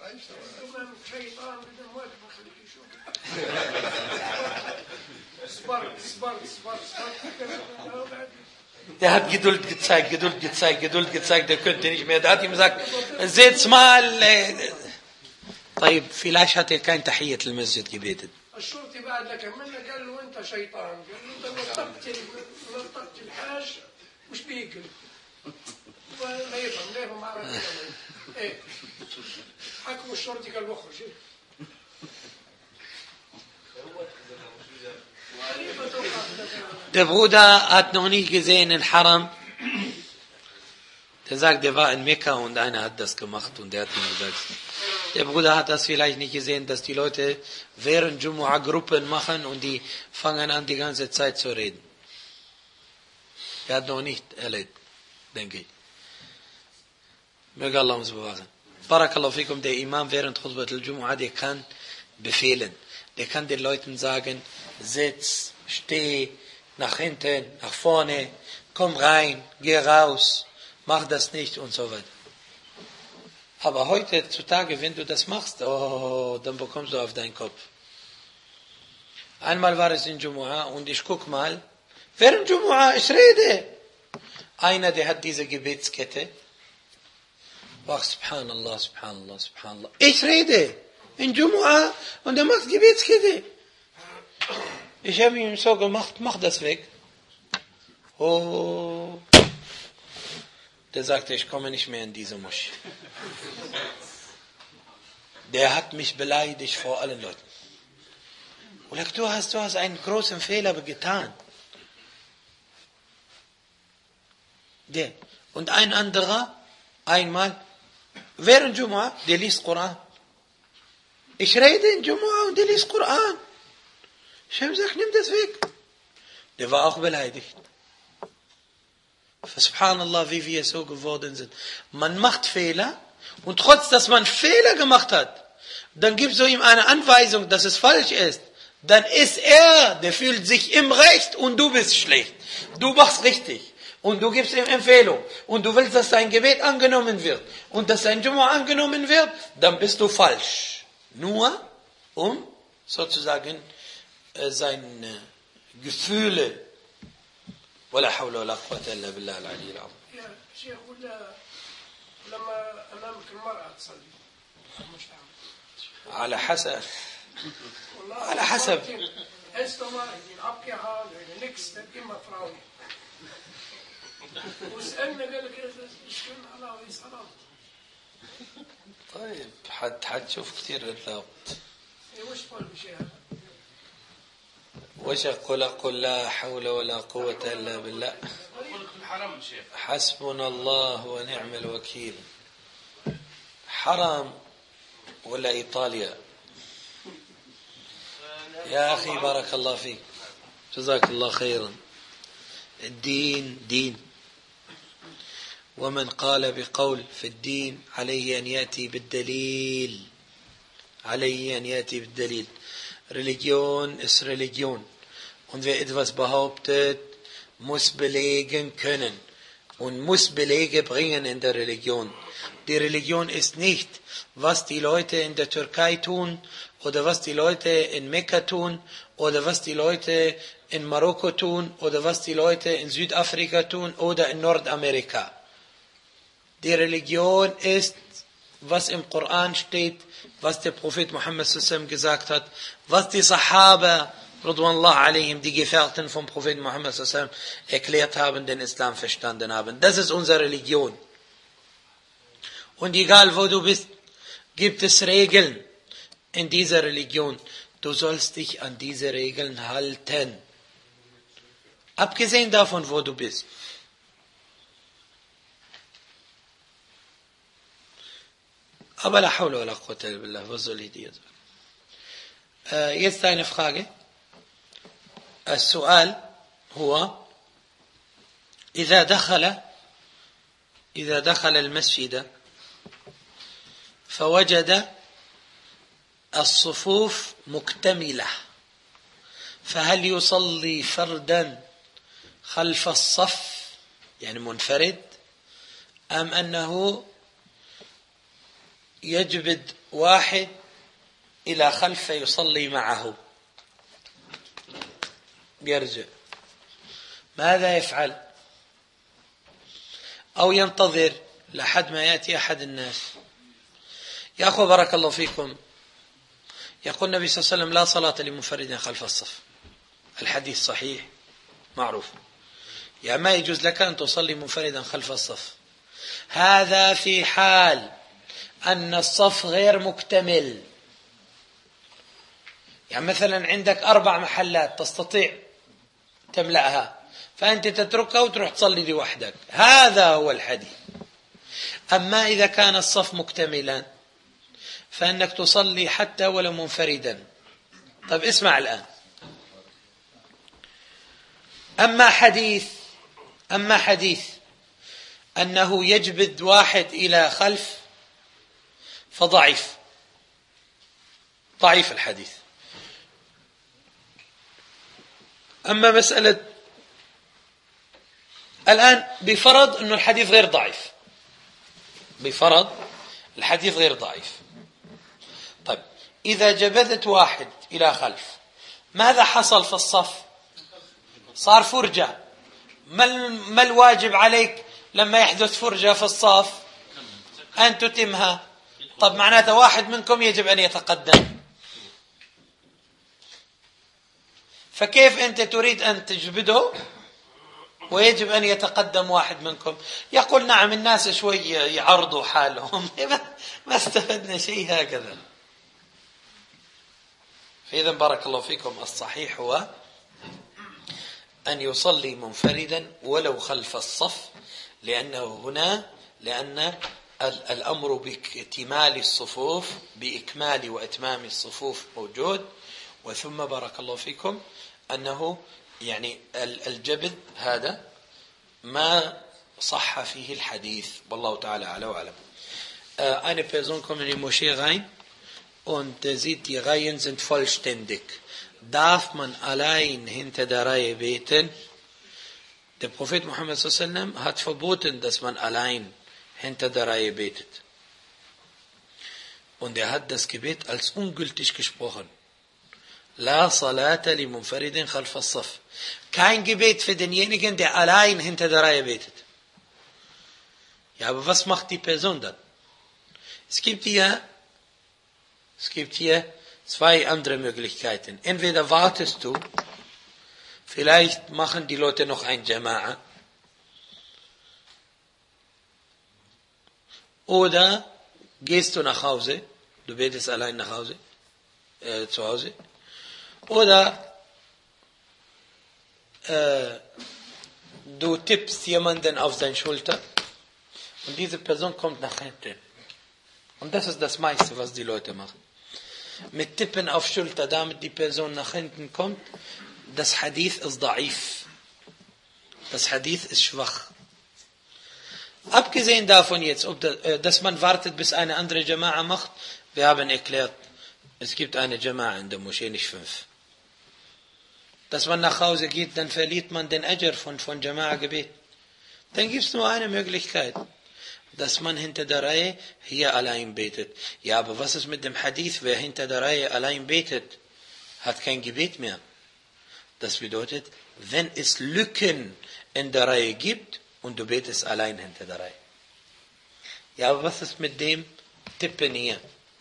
Der hat Geduld gezeigt, der könnte nicht mehr. Der hat ihm gesagt, sitz mal. طيب, vielleicht hat er kein Tahiyyat al-Masjid gebetet. الشرطي بعد لك منه قال له انت شيطان، قال له انت نطقت الحاج مش بيقل ما يفهم ليه ما عرف ايه حكم الشرطي قال اخرج Der Bruder hat noch nie gesehen in Haram. Der sagt, der war in Mekka und einer hat das gemacht und der hat ihm gesagt, der Bruder hat das vielleicht nicht gesehen, dass die Leute während Jumu'ah Gruppen machen und die fangen an die ganze Zeit zu reden. Er hat noch nicht erlebt, denke ich. Möge Allah uns bewahren. Barakallahu fikum, der Imam während Khutbat al-Jumu'ah, der kann befehlen. Der kann den Leuten sagen, sitz, steh, nach hinten, nach vorne, komm rein, geh raus, mach das nicht und so weiter. Aber heutzutage, wenn du das machst, dann bekommst du auf deinen Kopf. Einmal war es in Jumu'ah und ich guck mal, während Jumu'ah, ich rede. Einer, der hat diese Gebetskette. Ach, Subhanallah, Subhanallah, Subhanallah. Ich rede in Jumu'ah und er macht Gebetskette. Ich habe ihm so gemacht, mach das weg. Oh. Der sagte, ich komme nicht mehr in diese Moschee. Der hat mich beleidigt vor allen Leuten. Und sagt, du hast einen großen Fehler getan. Der. Und ein anderer, einmal, während Jumu'ah, der liest Koran. Ich rede in Jumu'ah und der liest Koran. Ich habe gesagt, nimm das weg. Der war auch beleidigt. Subhanallah, wie wir so geworden sind. Man macht Fehler und trotz, dass man Fehler gemacht hat, dann gibst du ihm eine Anweisung, dass es falsch ist. Dann ist er, der fühlt sich im Recht und du bist schlecht. Du machst richtig und du gibst ihm Empfehlung und du willst, dass dein Gebet angenommen wird und dass dein Jumu'ah angenommen wird, dann bist du falsch. Nur um sozusagen seine Gefühle. ولا حول ولا قوة إلا بالله العلي العظيم. يا شيخ ولا لما أمامك المرأة تصلي مش تعمل. على حسب. على حسب. Erste Mal in abgehauen, nichts, dann immer Frauen. وسألنا قال لك ايش كان الله ويسألهم. طيب حتشوف كثير الضبط. وش طالب شيء هذا؟ وش أقول لا حول ولا قوة إلا بالله. حسبنا الله ونعم الوكيل. حرام ولا إيطاليا؟ يا أخي بارك الله فيك جزاك الله خيرا. الدين دين، ومن قال بقول في الدين عليه أن يأتي بالدليل. عليه أن يأتي بالدليل. Religion ist Religion. Und wer etwas behauptet, muss belegen können und muss Belege bringen in der Religion. Die Religion ist nicht, was die Leute in der Türkei tun oder was die Leute in Mekka tun oder was die Leute in Marokko tun oder was die Leute in Südafrika tun oder in Nordamerika. Die Religion ist, was im Koran steht, was der Prophet Muhammad sallam gesagt hat, was die Sahaba Radwanullah alayhim, die Gefährten vom Propheten Muhammad sallam erklärt haben, den Islam verstanden haben. Das ist unsere Religion. Und egal wo du bist, gibt es Regeln in dieser Religion. Du sollst dich an diese Regeln halten. Abgesehen davon, wo du bist. Aber la hawla wa la quwwata illa billah, was soll ich dir sagen? Jetzt eine Frage. السؤال هو إذا دخل المسجد فوجد الصفوف مكتملة فهل يصلي فردا خلف الصف يعني منفرد أم أنه يجبد واحد إلى خلف يصلي معه يرجع ماذا يفعل أو ينتظر لحد ما يأتي أحد الناس يا أخوة بارك الله فيكم يقول النبي صلى الله عليه وسلم لا صلاة لمنفرد خلف الصف الحديث صحيح معروف يعني ما يجوز لك أن تصلي منفردا خلف الصف هذا في حال أن الصف غير مكتمل يعني مثلا عندك 4 محلات تستطيع تملأها فأنت تتركها وتروح تصلي لوحدك هذا هو الحديث أما إذا كان الصف مكتملا فإنك تصلي حتى ولو منفردا طيب اسمع الآن أما حديث أنه يجبد واحد إلى خلف فضعيف ضعيف الحديث أما مسألة الآن بفرض أن الحديث غير ضعيف طيب إذا جبذت واحد إلى خلف ماذا حصل في الصف؟ صار فرجة. ما الواجب عليك لما يحدث فرجة في الصف؟ أن تتمها. طب معناته واحد منكم يجب أن يتقدم. فكيف أنت تريد أن تجبده ويجب أن يتقدم واحد منكم؟ يقول نعم الناس شوي يعرضوا حالهم. ما استفدنا شيء هكذا. فإذا بارك الله فيكم، الصحيح هو أن يصلي منفردا ولو خلف الصف، لأن الأمر باكتمال الصفوف، بإكمال وإتمام الصفوف موجود. وثم بارك الله فيكم أنه يعني الجبذ هذا ما صح فيه الحديث، والله تعالى أعلى وأعلم. Eine Person kommt in die Moschee rein und sieht, die Reihen sind vollständig. Darf man allein hinter der Reihe beten? Der Prophet Muhammad sallallahu hat verboten, dass man allein hinter der Reihe betet. Und er hat das Gebet als ungültig gesprochen. La salata li munfaridin khalf as-saf. Kein Gebet für denjenigen, der allein hinter der Reihe betet. Ja, aber was macht die Person dann? Es gibt hier zwei andere Möglichkeiten. Entweder wartest du, vielleicht machen die Leute noch ein Jama'a, oder gehst du nach Hause, du betest allein nach Hause, zu Hause, oder du tippst jemanden auf seine Schulter und diese Person kommt nach hinten. Und das ist das meiste, was die Leute machen. Mit Tippen auf Schulter, damit die Person nach hinten kommt, das Hadith ist da'if. Das Hadith ist schwach. Abgesehen davon jetzt, dass man wartet, bis eine andere Jama'a macht, wir haben erklärt, es gibt eine Jama'a in der Moschee, nicht 5. Dass man nach Hause geht, dann verliert man den Ajr von Jama'a-Gebet. Dann gibt es nur eine Möglichkeit, dass man hinter der Reihe hier allein betet. Ja, aber was ist mit dem Hadith? Wer hinter der Reihe allein betet, hat kein Gebet mehr. Das bedeutet, wenn es Lücken in der Reihe gibt und du betest allein hinter der Reihe. Ja, aber was ist mit dem Tippen hier?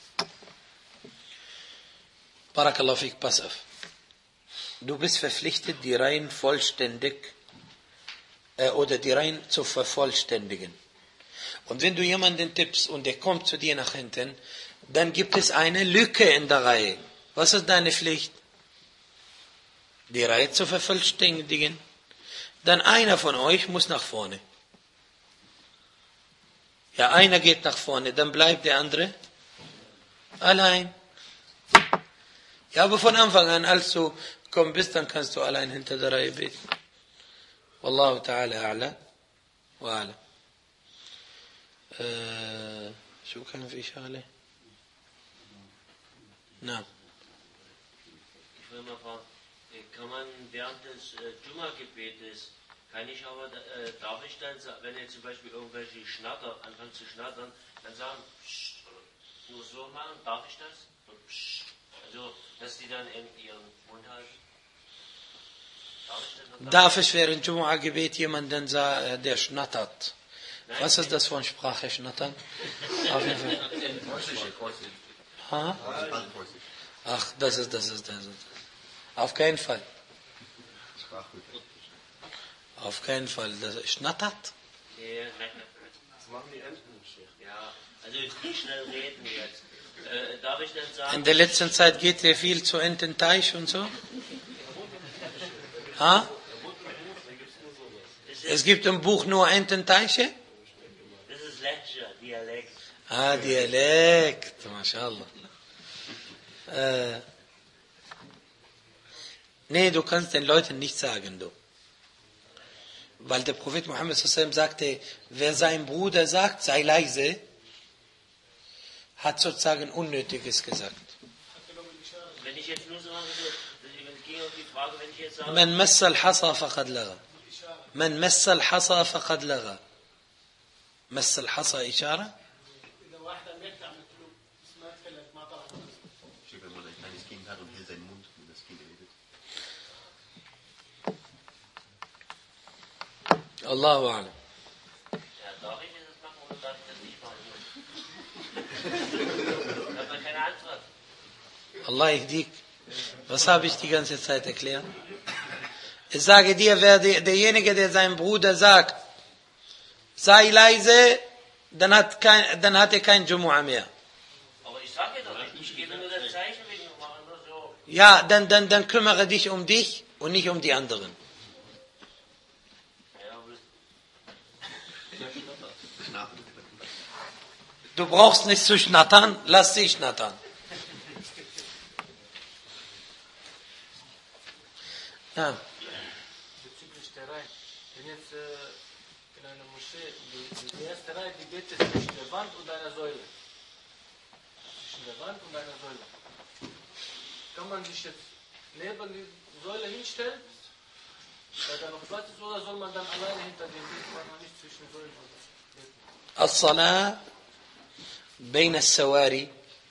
Barakallahu fik, pass auf. Du bist verpflichtet, die Reihen vollständig oder die Reihen zu vervollständigen. Und wenn du jemanden tippst und der kommt zu dir nach hinten, dann gibt es eine Lücke in der Reihe. Was ist deine Pflicht? Die Reihe zu vervollständigen. Dann einer von euch muss nach vorne. Ja, einer geht nach vorne, dann bleibt der andere allein. Ja, aber von Anfang an, als du gekommen bist, dann kannst du allein hinter der Reihe beten. Wallahu ta'ala a'la wa a'la. شو كان في شغله؟ نعم. Ich will mal fragen, kann man während des Jumma-Gebetes, darf ich dann, wenn jetzt zum Beispiel irgendwelche Schnatter anfangen zu schnattern, dann sagen, pssst, nur so machen, darf ich das? Also, dass die dann in ihren Mund halten? Darf ich während Jumma-Gebet jemanden sagen, der schnattert? Nein, was ist das für eine Sprache, schnattern? Auf jeden Fall. Ach, das ist. Auf keinen Fall. Auf keinen Fall. Das schnattert? Nee, das machen die Enten. Ja, also nicht schnell reden jetzt. Darf ich denn sagen? In der letzten Zeit geht ihr viel zu Ententeich und so? Ha? Es gibt im Buch nur Ententeiche? Das ist Lehja, Dialekt. Ah, Dialekt, mashallah. Nee, du kannst den Leuten nicht sagen, du. Weil der Prophet Muhammad sallallahu alaihi wasallam sagte, wer seinem Bruder sagt, sei leise, hat sozusagen Unnötiges gesagt. Wenn ich jetzt nur sagen würde, es ging auf die Frage, wenn ich jetzt sage... من مس الحصى فقد لغى. من مس الحصى فقد لغى. مس الحصى إشارة. إذا واحد عم يحكي عم يقول ما تكلم ما طلع. Wenn man ein kleines Kind hat und hält seinen Mund und das Kind redet. Allahu a'lam. Ja, darf ich das machen oder darf ich das nicht machen? Ich habe keine Antwort. Allah yahdik. Was habe ich die ganze Zeit erklärt? Ich sage dir, wer derjenige, der seinem Bruder sagt, sei leise, dann hat er kein Jumu'ah mehr. Aber ich sage doch nicht, ich gebe nur das Zeichen wegen, machen nur so. Ja, dann kümmere dich um dich und nicht um die anderen. Du brauchst nicht zu schnattern, lass sie schnattern. Ja. Bezüglich der Reihe. Wenn jetzt in einer Moschee, die erste Reihe, die betet zwischen der Wand und einer Säule. Zwischen der Wand und einer Säule. Kann man sich jetzt neben die Säule hinstellen, weil da noch Platz ist, oder soll man dann alleine hinter dem beten, weil man nicht zwischen Säulen beten? الصلاة بين السواري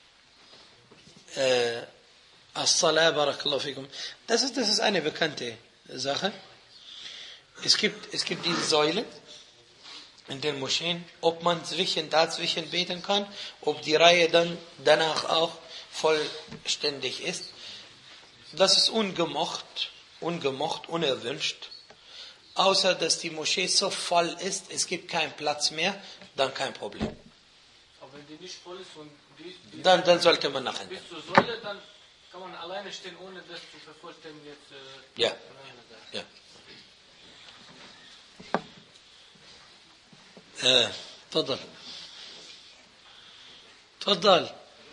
الصلاة بارك الله فيكم. Das ist eine bekannte Sache. Es gibt diese Säule in den Moscheen, ob man dazwischen beten kann, ob die Reihe dann danach auch vollständig ist. Das ist ungemocht, unerwünscht. Außer, dass die Moschee so voll ist, es gibt keinen Platz mehr, dann kein Problem. Aber wenn die nicht voll ist und die Dann sollte man nachher. bis zur Säule, dann kann man alleine stehen, ohne das zu vervollständigen jetzt. Ja. alleine sein. Ja. تفضل. تفضل.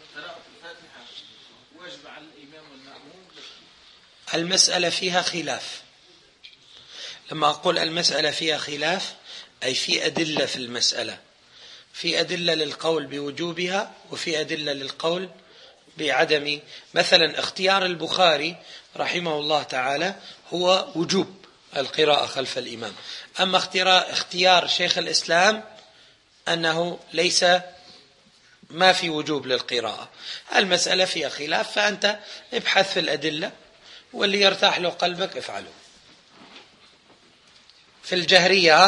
المسألة فيها خلاف. لما أقول المسألة فيها خلاف أي في أدلة في المسألة. في أدلة للقول بوجوبها وفي أدلة للقول بعدم. مثلا اختيار البخاري رحمه الله تعالى هو وجوب القراءة خلف الإمام. أما اختيار شيخ الإسلام أنه ليس ما في وجوب للقراءة. المسألة فيها خلاف، فأنت ابحث في الأدلة واللي يرتاح له قلبك افعله. في الجهرية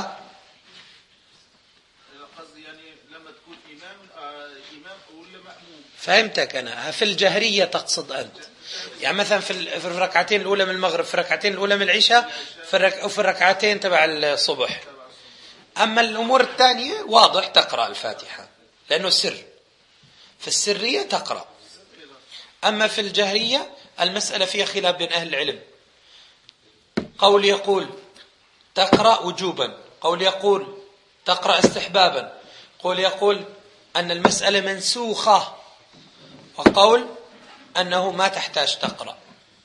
قصدي يعني لما تكون إمام ولا مأموم. فهمتك أنا. في الجهرية تقصد أنت، يعني مثلا في الركعتين الأولى من المغرب، في الركعتين الأولى من العشاء، وفي الركعتين تبع الصبح. أما الأمور الثانية واضح تقرأ الفاتحة لأنه سر، في السرية تقرأ. أما في الجهرية المسألة فيها خلاف بين أهل العلم. قول يقول تقرأ وجوبا، قول يقول تقرأ استحبابا، قول يقول أن المسألة منسوخة، وقول أنه ما تحتاج تقرأ.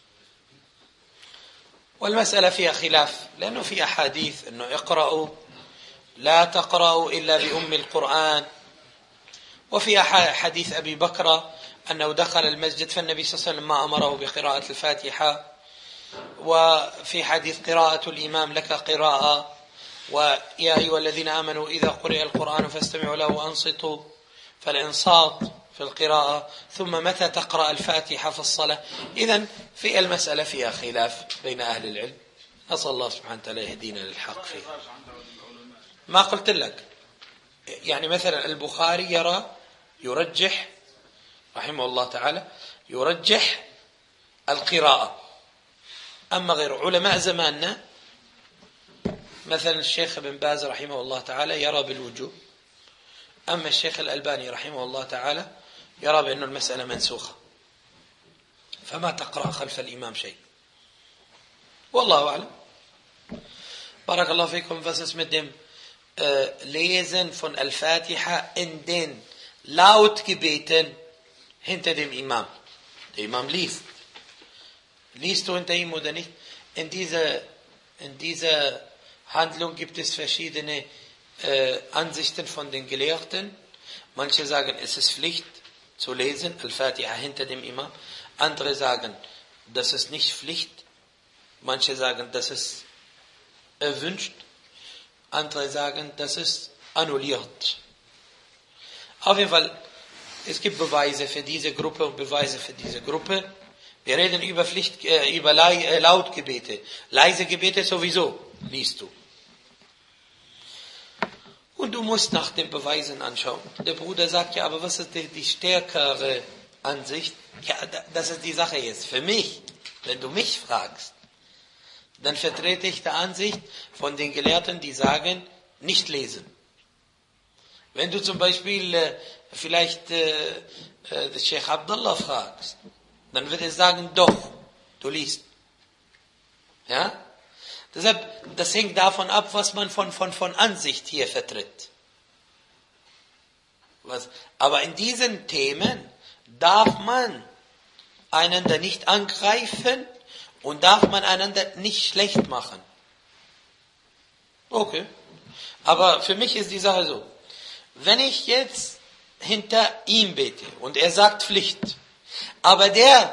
والمسألة فيها خلاف لأنه في أحاديث أنه اقرأوا لا تقرأوا إلا بأم القرآن، وفي حديث أبي بكر أنه دخل المسجد فالنبي صلى الله عليه وسلم ما أمره بقراءة الفاتحة، وفي حديث قراءة الإمام لك قراءة، ويا أيها الذين آمنوا إذا قرئ القرآن فاستمعوا له وأنصتوا، فالإنصات في القراءة. ثم متى تقرأ الفاتحة في الصلاة؟ إذن في المسألة فيها خلاف بين أهل العلم. أسأل الله سبحانه وتعالى يهدينا للحق فيه. ما قلت لك يعني مثلا البخاري يرجح رحمه الله تعالى يرجح القراءة. أما غير علماء زماننا مثلا الشيخ ابن باز رحمه الله تعالى يرى بالوجوب، أما الشيخ الألباني رحمه الله تعالى يرى بأن المسألة منسوخة، فما تقرأ خلف الإمام شيء. والله أعلم. بارك الله فيكم. Was ist mit dem Lesen von Al-Fatiha in den Lautgebeten hinter dem Imam? Der Imam liest. Liest du hinter ihm oder nicht? In dieser Handlung gibt es verschiedene Ansichten von den Gelehrten. Manche sagen, es ist Pflicht zu lesen, Al-Fatiha hinter dem Imam. Andere sagen, das ist nicht Pflicht. Manche sagen, das ist erwünscht. Andere sagen, das ist annulliert. Auf jeden Fall, es gibt Beweise für diese Gruppe und Beweise für diese Gruppe. Wir reden über Lautgebete. Leise Gebete sowieso liest du. Und du musst nach den Beweisen anschauen. Der Bruder sagt, ja, aber was ist die stärkere Ansicht? Ja, das ist die Sache jetzt. Für mich, wenn du mich fragst, dann vertrete ich die Ansicht von den Gelehrten, die sagen, nicht lesen. Wenn du zum Beispiel vielleicht den Sheikh Abdullah fragst, dann wird er sagen, doch, du liest. Ja? Deshalb, das hängt davon ab, was man von Ansicht hier vertritt. Aber in diesen Themen darf man einander nicht angreifen und darf man einander nicht schlecht machen. Okay. Aber für mich ist die Sache so, wenn ich jetzt hinter ihm bete und er sagt Pflicht, aber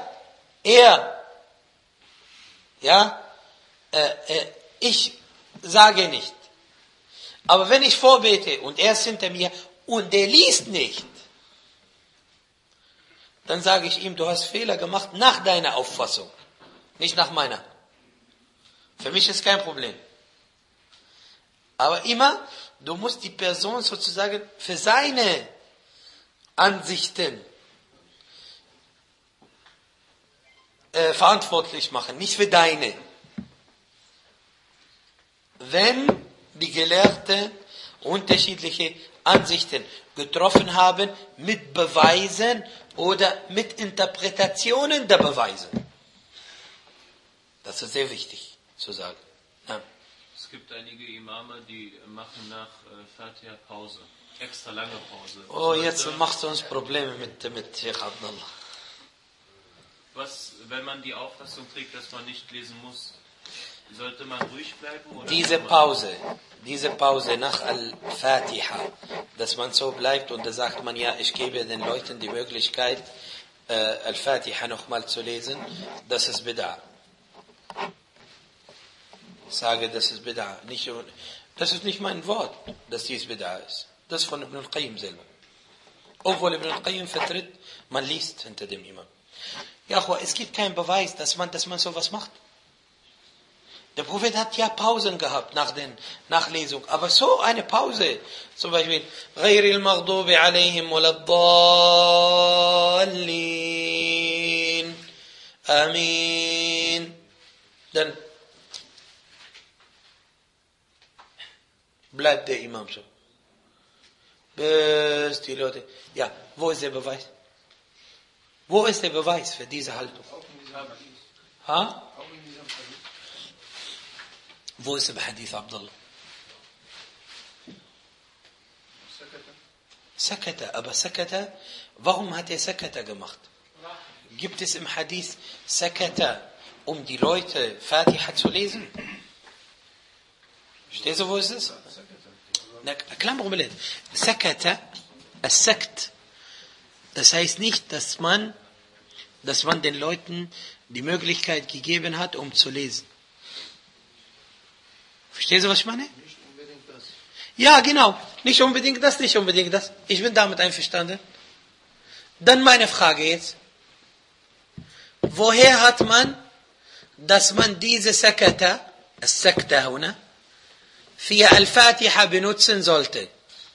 ich sage nicht. Aber wenn ich vorbete und er ist hinter mir und der liest nicht, dann sage ich ihm, du hast Fehler gemacht nach deiner Auffassung, nicht nach meiner. Für mich ist kein Problem. Aber immer, du musst die Person sozusagen für seine Ansichten verantwortlich machen, nicht für deine. Wenn die Gelehrten unterschiedliche Ansichten getroffen haben mit Beweisen oder mit Interpretationen der Beweise. Das ist sehr wichtig zu sagen. Ja. Es gibt einige Imame, die machen nach Fatiha Pause. Extra lange Pause. Oh, jetzt machst du uns Probleme mit Sheikh Abdullah. Was, wenn man die Auffassung trägt, dass man nicht lesen muss, sollte man ruhig bleiben? Oder diese Pause nach Al-Fatiha, dass man so bleibt und da sagt man, ja, ich gebe den Leuten die Möglichkeit, Al-Fatiha nochmal zu lesen, das ist Bid'a. Ich sage, das ist Bid'a. Das ist nicht mein Wort, dass dies Bid'a ist. Das ist von Ibn al-Qayyim selber. Obwohl Ibn al-Qayyim vertritt, man liest hinter dem Imam. Ja, es gibt keinen Beweis, dass man sowas macht. Der Prophet hat ja Pausen gehabt nach der Nachlesung, aber so eine Pause, zum Beispiel, غَيْرِ الْمَغْضُوبِ عَلَيْهِمْ وَلَا الضَّالِّينَ Amin. Dann bleibt der Imam so. Bis die Leute, ja, wo ist der Beweis? Wo ist der Beweis für diese Haltung? Ha? Wo ist der Hadith, Abdullah? Sakata. Aber Sakata, warum hat er Sakata gemacht? Gibt es im Hadith Sakata, um die Leute Fatiha zu lesen? Verstehst du, wo ist es? Klar, warum nicht? Sakata, As-Sakt, das heißt nicht, dass man den Leuten die Möglichkeit gegeben hat, um zu lesen. Verstehst du, was ich meine? Nicht unbedingt das. Ja, genau. Nicht unbedingt das. Ich bin damit einverstanden. Dann meine Frage jetzt. Woher hat man, dass man diese Sakata, As-Sakta huna, für Al-Fatiha benutzen sollte?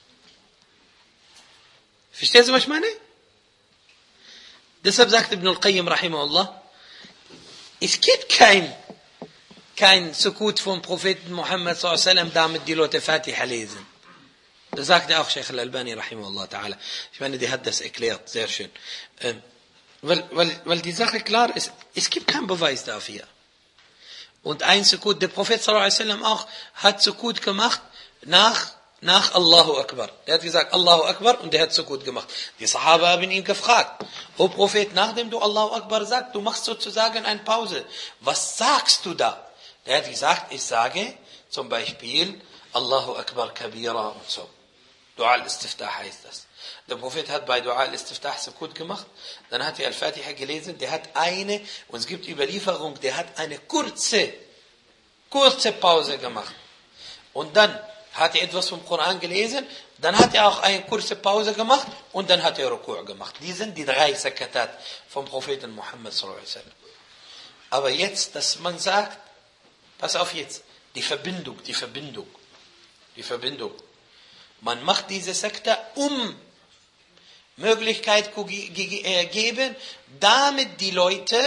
Verstehst du, was ich meine? Deshalb sagt Ibn al-Qayyim rahimahullah, es gibt kein Sukut vom Propheten Muhammad sallallahu alaihi wasallam, damit die Leute Fatiha lesen. Das sagte auch Sheikh al-Albani rahimahullah ta'ala. Ich meine, der hat das erklärt, sehr schön. Weil die Sache klar ist, es gibt keinen Beweis dafür. Und ein Sukut, der Prophet sallallahu alaihi wasallam auch, hat Sukut gemacht nach Allahu Akbar. Der hat gesagt, Allahu Akbar, und der hat Sukut gemacht. Die Sahaba haben ihn gefragt, O Prophet, nachdem du Allahu Akbar sagst, du machst sozusagen eine Pause. Was sagst du da? Der hat gesagt, ich sage zum Beispiel Allahu Akbar Kabira und so. Dua al-Istiftah heißt das. Der Prophet hat bei Dua al-Istiftah Sukut gemacht, dann hat er Al-Fatiha gelesen, der hat und es gibt Überlieferung, der hat eine kurze Pause gemacht. Und dann hat er etwas vom Koran gelesen, dann hat er auch eine kurze Pause gemacht und dann hat er Ruku' gemacht. Die sind die 3 Sakatat vom Propheten Muhammad sallallahu alaihi wasallam. Aber jetzt, dass man sagt, pass auf jetzt, die Verbindung. Man macht diese Sekte, um Möglichkeit geben, damit die Leute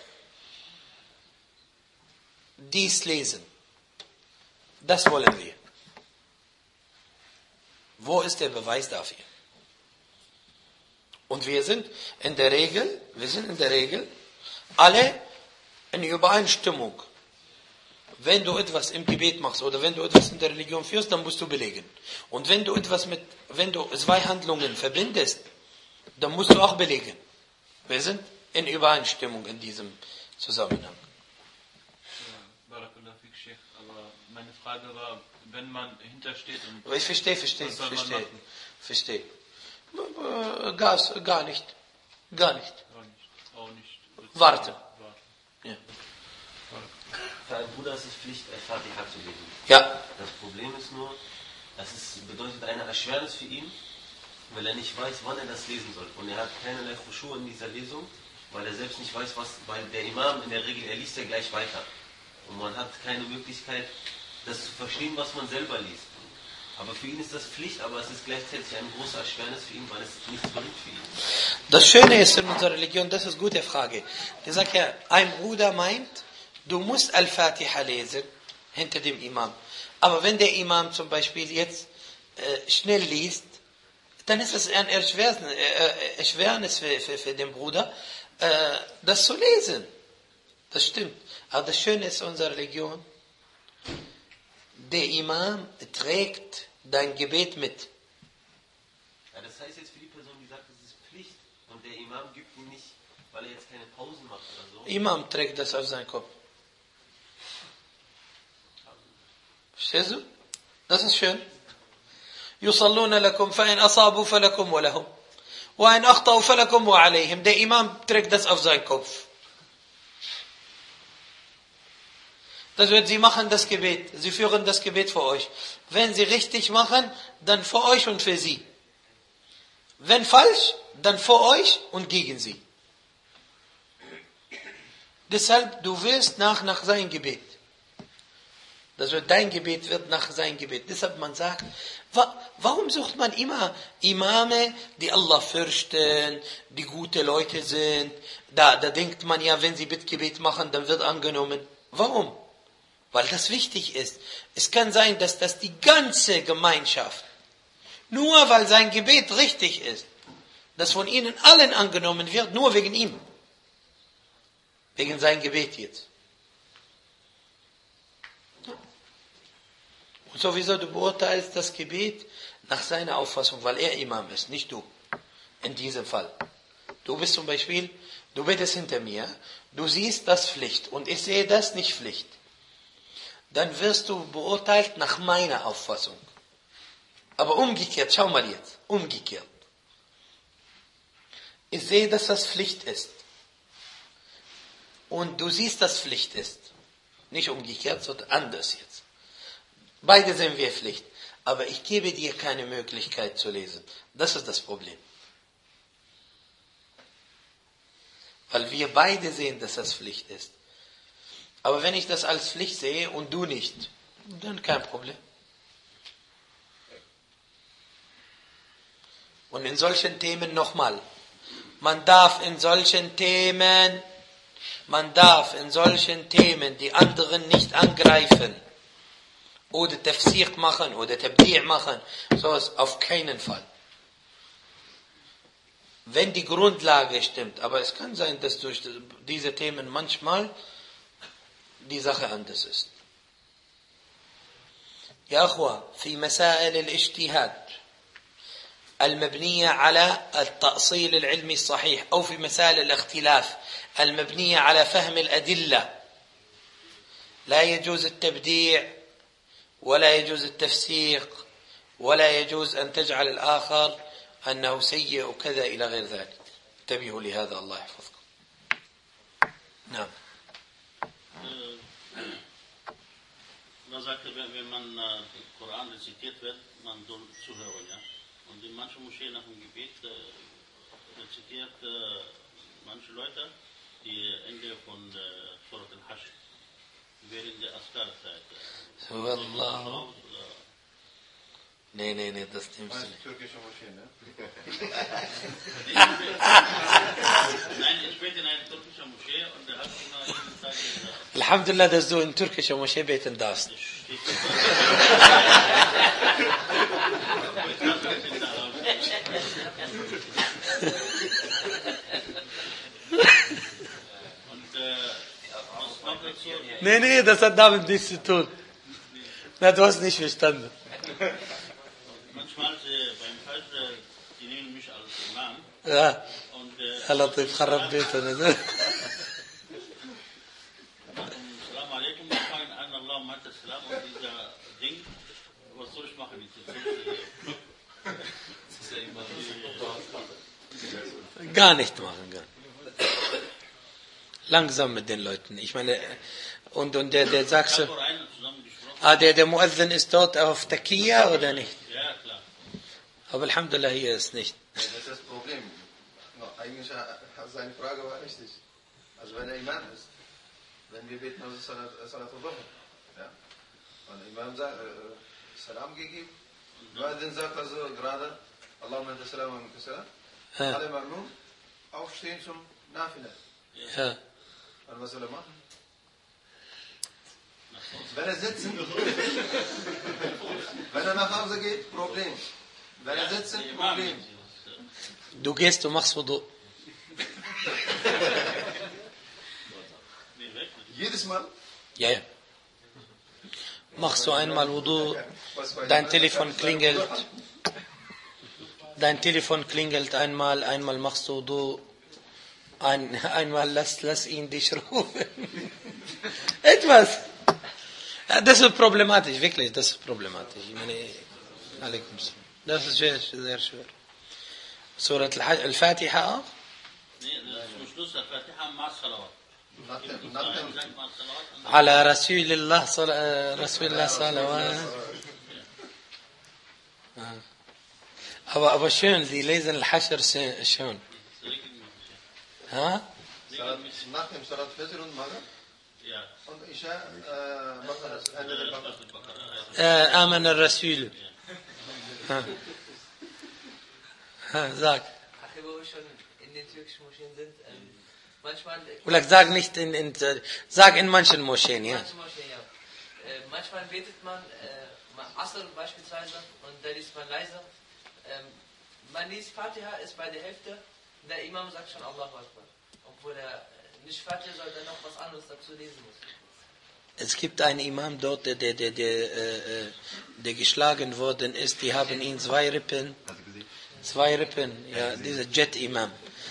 dies lesen. Das wollen wir. Wo ist der Beweis dafür? Und wir sind in der Regel alle in Übereinstimmung. Wenn du etwas im Gebet machst oder wenn du etwas in der Religion führst, dann musst du belegen. Und wenn du zwei Handlungen verbindest, dann musst du auch belegen. Wir sind in Übereinstimmung in diesem Zusammenhang. Barakallahu fik, Sheikh. Aber meine Frage war, wenn man hintersteht und... Ich verstehe. Gar nicht. Auch nicht. Warte. Ja. Für einen Bruder ist es Pflicht, Al-Fatiha zu lesen. Ja. Das Problem ist nur, bedeutet eine Erschwernis für ihn, weil er nicht weiß, wann er das lesen soll. Und er hat keinerlei Khushu in dieser Lesung, weil er selbst nicht weiß, weil der Imam in der Regel, er liest ja gleich weiter. Und man hat keine Möglichkeit, das zu verstehen, was man selber liest. Aber für ihn ist das Pflicht, aber es ist gleichzeitig eine große Erschwernis für ihn, weil es nichts bringt für ihn. Das Schöne ist in unserer Religion, das ist eine gute Frage. Der sagt ja, ein Bruder meint, du musst Al-Fatiha lesen, hinter dem Imam. Aber wenn der Imam zum Beispiel jetzt schnell liest, dann ist es ein Erschwernis für den Bruder, das zu lesen. Das stimmt. Aber das Schöne ist in unserer Religion, der Imam trägt dein Gebet mit. Ja, das heißt jetzt für die Person, die sagt, es ist Pflicht und der Imam gibt ihm nicht, weil er jetzt keine Pausen macht oder so. Imam trägt das auf seinen Kopf. Verstehst du? Das ist schön. يصلون لكم فإن أصابوا فلكم ولهم وإن أخطأوا فلكم وعليهم. Der Imam trägt das auf seinen Kopf. Das wird, sie machen das Gebet, sie führen das Gebet für euch. Wenn sie richtig machen, dann für euch und für sie. Wenn falsch, dann für euch und gegen sie. Deshalb, du wirst nach seinem Gebet. Das wird, dein Gebet wird nach seinem Gebet. Deshalb man sagt, warum sucht man immer Imame, die Allah fürchten, die gute Leute sind? Da denkt man ja, wenn sie Bittgebet machen, dann wird angenommen. Warum? Weil das wichtig ist. Es kann sein, dass das die ganze Gemeinschaft, nur weil sein Gebet richtig ist, das von ihnen allen angenommen wird, nur wegen ihm. Wegen sein Gebet jetzt. Und sowieso, du beurteilst das Gebet nach seiner Auffassung, weil er Imam ist, nicht du. In diesem Fall. Du bist zum Beispiel, du betest hinter mir, du siehst das Pflicht und ich sehe das nicht Pflicht. Dann wirst du beurteilt nach meiner Auffassung. Aber umgekehrt, schau mal jetzt, umgekehrt. Ich sehe, dass das Pflicht ist. Und du siehst, dass Pflicht ist. Nicht umgekehrt, sondern anders jetzt. Beide sehen wir Pflicht. Aber ich gebe dir keine Möglichkeit zu lesen. Das ist das Problem. Weil wir beide sehen, dass das Pflicht ist. Aber wenn ich das als Pflicht sehe und du nicht, dann kein Problem. Und in solchen Themen nochmal. Man darf in solchen Themen die anderen nicht angreifen. Oder Tafsir machen oder Tabdi' machen. So ist auf keinen Fall. Wenn die Grundlage stimmt. Aber es kann sein, dass durch diese Themen manchmal die Sache anders ist. يا أخوة في مسائل الاجتهاد المبنية على التأصيل العلمي الصحيح أو في مسائل الاختلاف المبنية على فهم الأدلة لا يجوز التبديع ولا يجوز التفسيق ولا يجوز أن تجعل الآخر أنه سيء وكذا إلى غير ذلك. انتبهوا لهذا الله يحفظكم. نعم. Man sagte, wenn man den Koran rezitiert wird, man soll zuhören, ja. Und in manchen Moscheen nach dem Gebet rezitiert manche Leute die Ende von Surat al-Hashr während der Askar-Zeit. Subhanallah. Nee, das nimmst du Das nicht. ist türkische Moschee, ne? Nein, ich bete in einer türkischen Moschee und er hat immer jeden Tag gesagt, Alhamdulillah, dass du in türkischer Moschee beten darfst. Und was noch dazu? Nee, das hat damit nichts zu tun. Na, du hast nicht verstanden. Manchmal beim Fajr, die nehmen mich als Imam Ja, und Allah خرب بيتنا. Salam alaikum, wir fangen an, Allah macht Salam und dieser Ding, was soll ich machen? Gar nicht machen, gar nicht. Langsam mit den Leuten. Ich meine, und der sagt so, Vor einem zusammen gesprochen. der Muezzin ist dort auf Takia oder nicht? Ja, klar. Aber Alhamdulillah, hier ist nicht. Ja, das ist das Problem. No, eigentlich seine Frage war richtig. Also wenn er Imam ist, wenn wir beten, also Salat al-Dhuhr, ja, und Imam sagt, Salam gegeben, Muezzin sagt also gerade, Allahumma anta salam wa minka salam, Ja, alle Ma'mum aufstehen zum Nafila. ja. Und was soll er machen? Wenn er sitzen, wenn er nach Hause geht, Problem. Wenn er sitzen, Problem. Du gehst, du machst Wudu. Jedes Mal. Ja. Machst du einmal Wudu, Was war dein Telefon klingelt. Dein Telefon klingelt einmal machst du Wudu. Einmal lass ihn dich rufen. Etwas. Ja, das ist problematisch, wirklich, das ist problematisch. Ich meine, alaikum salam. Das ist sehr, sehr schwer. Surat al-Fatiha auch? Nee, das ist zum Schluss der Fatiha ma'a Salawat. Nach dem Sagt ma'a Salawat. على رسول الله صلوات. Aber schön, die lesen Al-Hashr schön. Ha? nach dem Salat Fajr und Maghrib Ja. und Isha machen wir das Ende der Baqarah. آمن الرسول. Sag. Ach, wo wir schon in den türkischen Moscheen sind, manchmal... Oder sag nicht sag in manchen Moscheen, ja. Manche Moscheen, ja. Manchmal betet man Asr beispielsweise und da liest man leiser. Man liest Fatiha, ist bei der Hälfte, der Imam sagt schon Allahu Akbar. Obwohl er nicht Fatiha soll, dann noch was anderes dazu lesen muss. Es gibt einen Imam dort, der geschlagen worden ist. Die haben ihn zwei Rippen, ja, dieser Jet-Imam.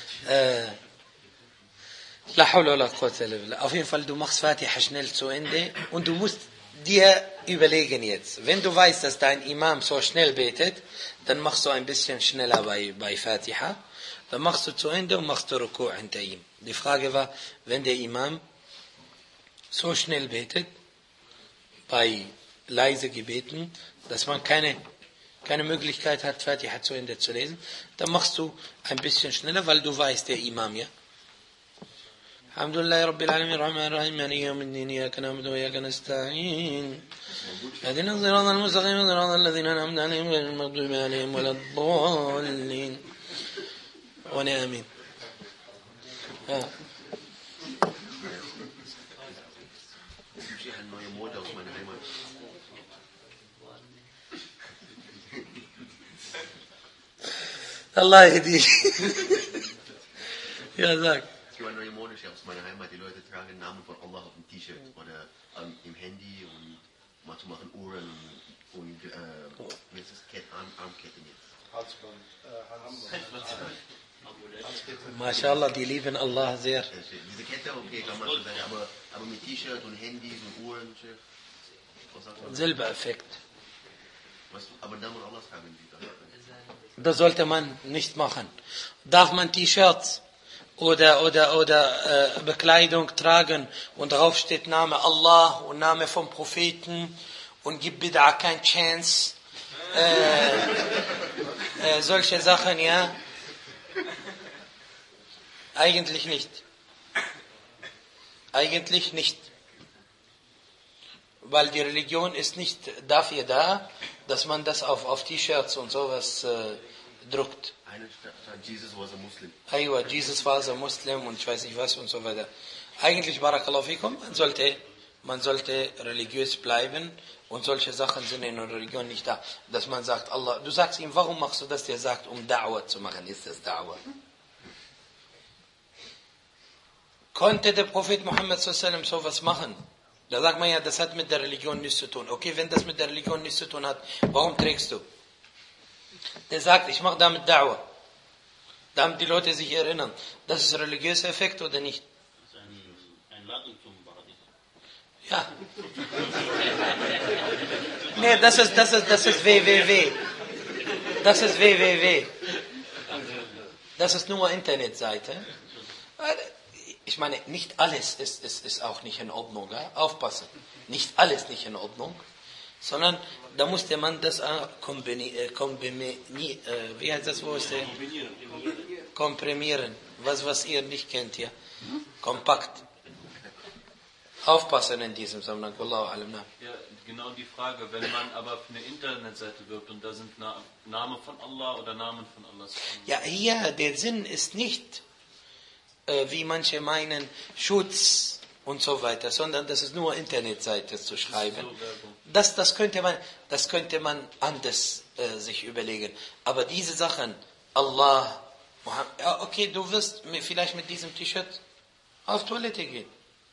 La hawla wa la quwwata illa billah. Auf jeden Fall, du machst Fatiha schnell zu Ende und du musst dir überlegen jetzt, wenn du weißt, dass dein Imam so schnell betet, dann machst du ein bisschen schneller bei Fatiha. Dann machst du zu Ende und machst du Ruku' hinter ihm. Die Frage war, wenn der Imam so schnell betet, bei leise Gebeten, dass man keine Möglichkeit hat, Fatiha zu Ende zu lesen, dann machst du ein bisschen schneller, weil du weißt, der Imam, ja. Alhamdulillahi Rabbil Alamin, Rahman Rahim, Maliki Yawmiddin, Iyyaka na'budu wa iyyaka nasta'in. Ihdina as-sirata al-mustaqim, sirata alladhina an'amta 'alayhim ghayril maghdubi 'alayhim waladdallin. Wa amin. Ja. Ich eine neue Mode aus meiner Heimat. Allah yahdi. Ja, sag. Es gibt eine neue Mode aus meiner Heimat. Die Leute tragen den Namen von Allah auf dem T-Shirt oder im Handy und manche machen Uhren und wie ist das? Armketten jetzt. Halsband. MashaAllah, die lieben Allah sehr. Diese Kette, okay, kann man schon sagen, aber mit T-Shirt und Handys und Uhren, Chef. Was sagt man? Selber Effekt. Aber Namen Allah tragen die dann. Das sollte man nicht machen. Darf man T-Shirts oder Bekleidung tragen und drauf steht Name Allah und Name vom Propheten und gibt Bid'a kein Chance. Solche Sachen, ja. Eigentlich nicht. Eigentlich nicht. Weil die Religion ist nicht dafür da, dass man das auf T-Shirts und sowas druckt. Einer stand, Jesus was a Muslim. Aywa, Jesus war so Muslim und ich weiß nicht was und so weiter. Eigentlich, Barakallahu fikum, man sollte religiös bleiben und solche Sachen sind in der Religion nicht da. Dass man sagt, Allah, du sagst ihm, warum machst du das? Der sagt, um Da'wah zu machen. Ist das Da'wah? Konnte der Prophet Muhammad sallallahu sowas machen? Da sagt man ja, das hat mit der Religion nichts zu tun. Okay, wenn das mit der Religion nichts zu tun hat, warum trägst du? Der sagt, ich mache damit Da'wah. Damit die Leute sich erinnern. Das ist religiöser Effekt oder nicht? Das ist eine Einladung zum Paradies. Ja. Nee, das ist www. Das ist www. Das ist nur Internetseite. Ich meine, nicht alles ist auch nicht in Ordnung. Ja? Aufpassen. Nicht alles nicht in Ordnung. Sondern da musste man das wie heißt das Wort? Komprimieren. Was ihr nicht kennt hier. Kompakt. Aufpassen in diesem Zusammenhang. Wallahu alam. Ja, genau die Frage, wenn man aber auf eine Internetseite wirbt und da sind Namen von Allah oder Namen von Allah. Ja, hier, der Sinn ist nicht, wie manche meinen, Schutz und so weiter, sondern das ist nur Internetseite zu schreiben. Das könnte man anders sich überlegen. Aber diese Sachen, Allah, Muhammad, ja, okay, du wirst vielleicht mit diesem T-Shirt auf Toilette gehen.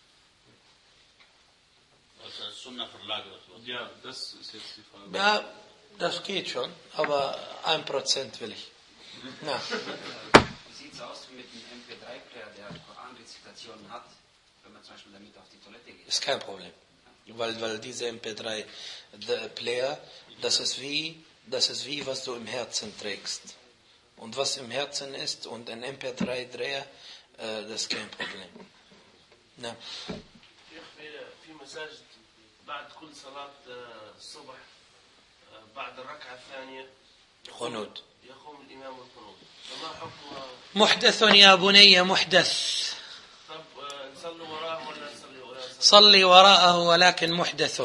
Also als Sunnah verlagert wird. Ja, das ist jetzt die Frage. Ja, das geht schon, aber 1% will ich. Ja. Wie sieht es aus mit einem MP3-Player, der Koranrezitationen hat, wenn man zum Beispiel damit auf die Toilette geht? Ist kein Problem. Weil diese MP3-Player, das ist wie, was du im Herzen trägst. Und was im Herzen ist und ein MP3-Dreher, das ist kein Problem. Ja. في مساجد بعد كل صلاة الصبح بعد الركعة الثانية قنوت يقوم الإمام بالقنوت فما حكم محدث يا بني محدث طب نصلي وراه ولا نصلي ولا صلي وراءه ولكن محدث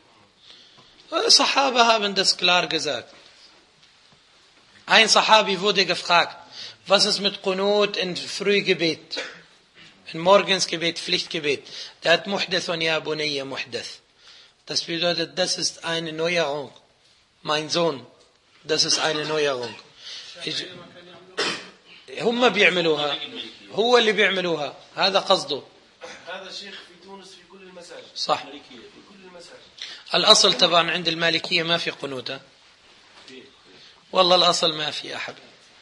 Sahaba haben das klar gesagt. Ein Sahabi wurde gefragt, was ist mit Qunut in Frühgebet? In Morgensgebet, Pflichtgebet. Der hat Muhdathun ya bunayya muhdath. Das bedeutet, das ist eine Neuerung. Mein Sohn, das ist eine Neuerung. هم بيعملوها. هو اللي بيعملوها. هذا قصده. هذا شيخ في تونس في كل المساجد. صح. في كل المساجد. الأصل طبعا عند المالكية ما في قنوت. والله الأصل ما في أحد.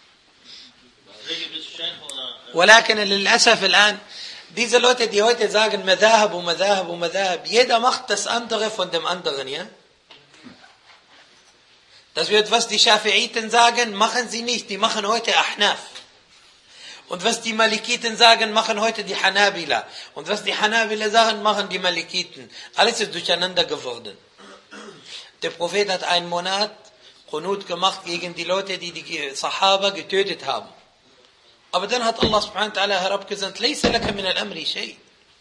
ولكن للأسف الآن diese Leute, die heute sagen Madhab und Madhab und Madhab, jeder macht das andere von dem anderen, ja? Das wird, was die Schafi'iten sagen, machen sie nicht, die machen heute Ahnaf. Und was die Malikiten sagen, machen heute die Hanabila. Und was die Hanabila sagen, machen die Malikiten. Alles ist durcheinander geworden. Der Prophet hat einen Monat Qunut gemacht gegen die Leute, die die Sahaba getötet haben. Aber dann hat Allah subhanahu wa ta'ala herabgesandt, لَيْسَ لَكَ مِنَ الْأَمْرِ شَيْءٍ.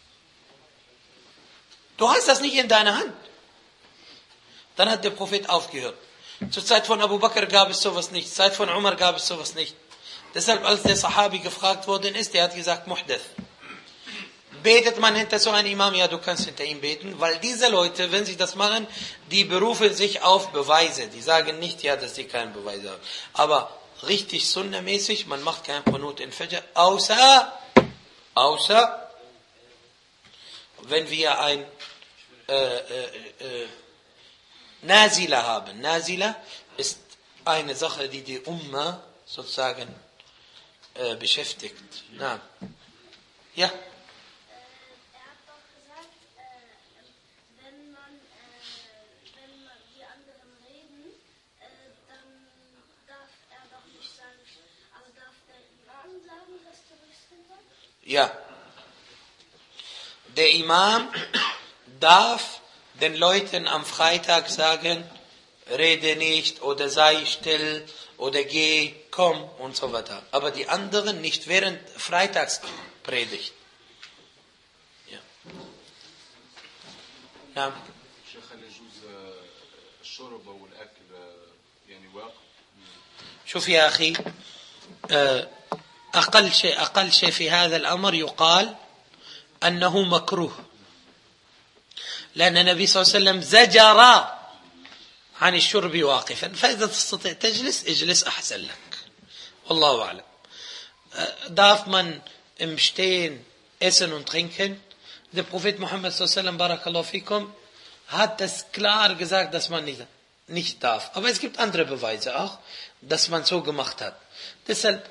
Du hast das nicht in deiner Hand. Dann hat der Prophet aufgehört. Zur Zeit von Abu Bakr gab es sowas nicht. Zur Zeit von Umar gab es sowas nicht. Deshalb, als der Sahabi gefragt worden ist, der hat gesagt, Muhdath. Betet man hinter so einem Imam? Ja, du kannst hinter ihm beten, weil diese Leute, wenn sie das machen, die berufen sich auf Beweise. Die sagen nicht, ja, dass sie keinen Beweis haben. Aber richtig sunnamäßig, man macht kein Qunut in Fajr, außer wenn wir ein Nazila haben. Nazila ist eine Sache, die die Umma sozusagen beschäftigt. Na. Ja. Ja, der Imam darf den Leuten am Freitag sagen, rede nicht oder sei still oder geh, komm und so weiter. Aber die anderen nicht während Freitagspredigt. Ja. Ja. الشرب والأكل يعني واقع. شوف يا أخي، أقل شيء في هذا الأمر يقال أنه مكروه، لأن النبي صلى الله عليه وسلم زجر عن الشرب واقفا، فإذا تستطيع تجلس اجلس أحسن لك، والله أعلم. Darf man im Stehen essen und trinken? Der Prophet Muhammad sallallahu alaihi wasallam, barakallahu fikum, hat es klar gesagt, dass man nicht darf. Aber es gibt andere Beweise auch, dass man so gemacht hat. Deshalb,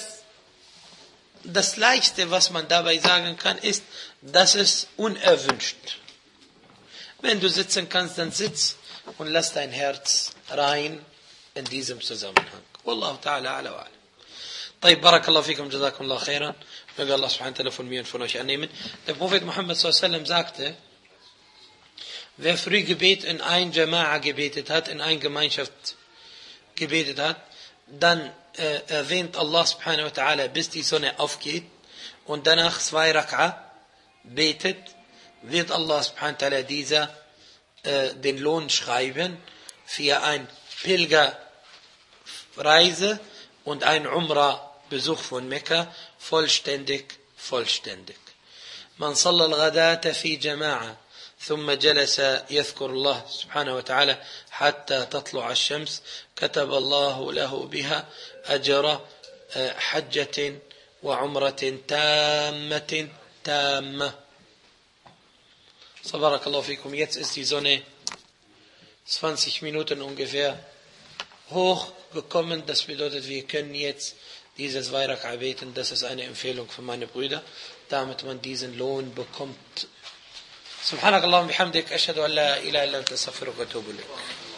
das Leichte, was man dabei sagen kann, ist, dass es unerwünscht. Wenn du sitzen kannst, dann sitz und lass dein Herz rein in diesem Zusammenhang. Wallahu ta'ala ala wa ala. طيب, barakallahu fikum, jazakumullah khairan. Möge Allah subhanahu wa ta'ala von mir und von euch annehmen. Der Prophet Muhammad sallallahu alaihi wasallam sagte, wer früh Gebet in ein Jama'a gebetet hat, in eine Gemeinschaft gebetet hat, dann erwähnt Allah subhanahu wa ta'ala, bis die Sonne aufgeht, und danach 2 Rak'a betet, wird Allah subhanahu wa ta'ala dieser den Lohn schreiben für ein Pilgerreise und ein Umrah-Besuch von Mekka, vollständig. Man صلى الغداة في جماعة ثم جلس يذكر الله سبحانه وتعالى حتى تطلع الشمس كتب الله له بها أجر حجة وعمرة تامة. Barakallahu fikum. Jetzt ist die Sonne 20 Minuten ungefähr hochgekommen. Das bedeutet, wir können jetzt dieses 2 Rak'a beten. Das ist eine Empfehlung für meine Brüder, damit man diesen Lohn bekommt. Subhanakallahumma bihamdik, ashhadu an la ilaha illa anta, astaghfiruka wa atubu ilayk.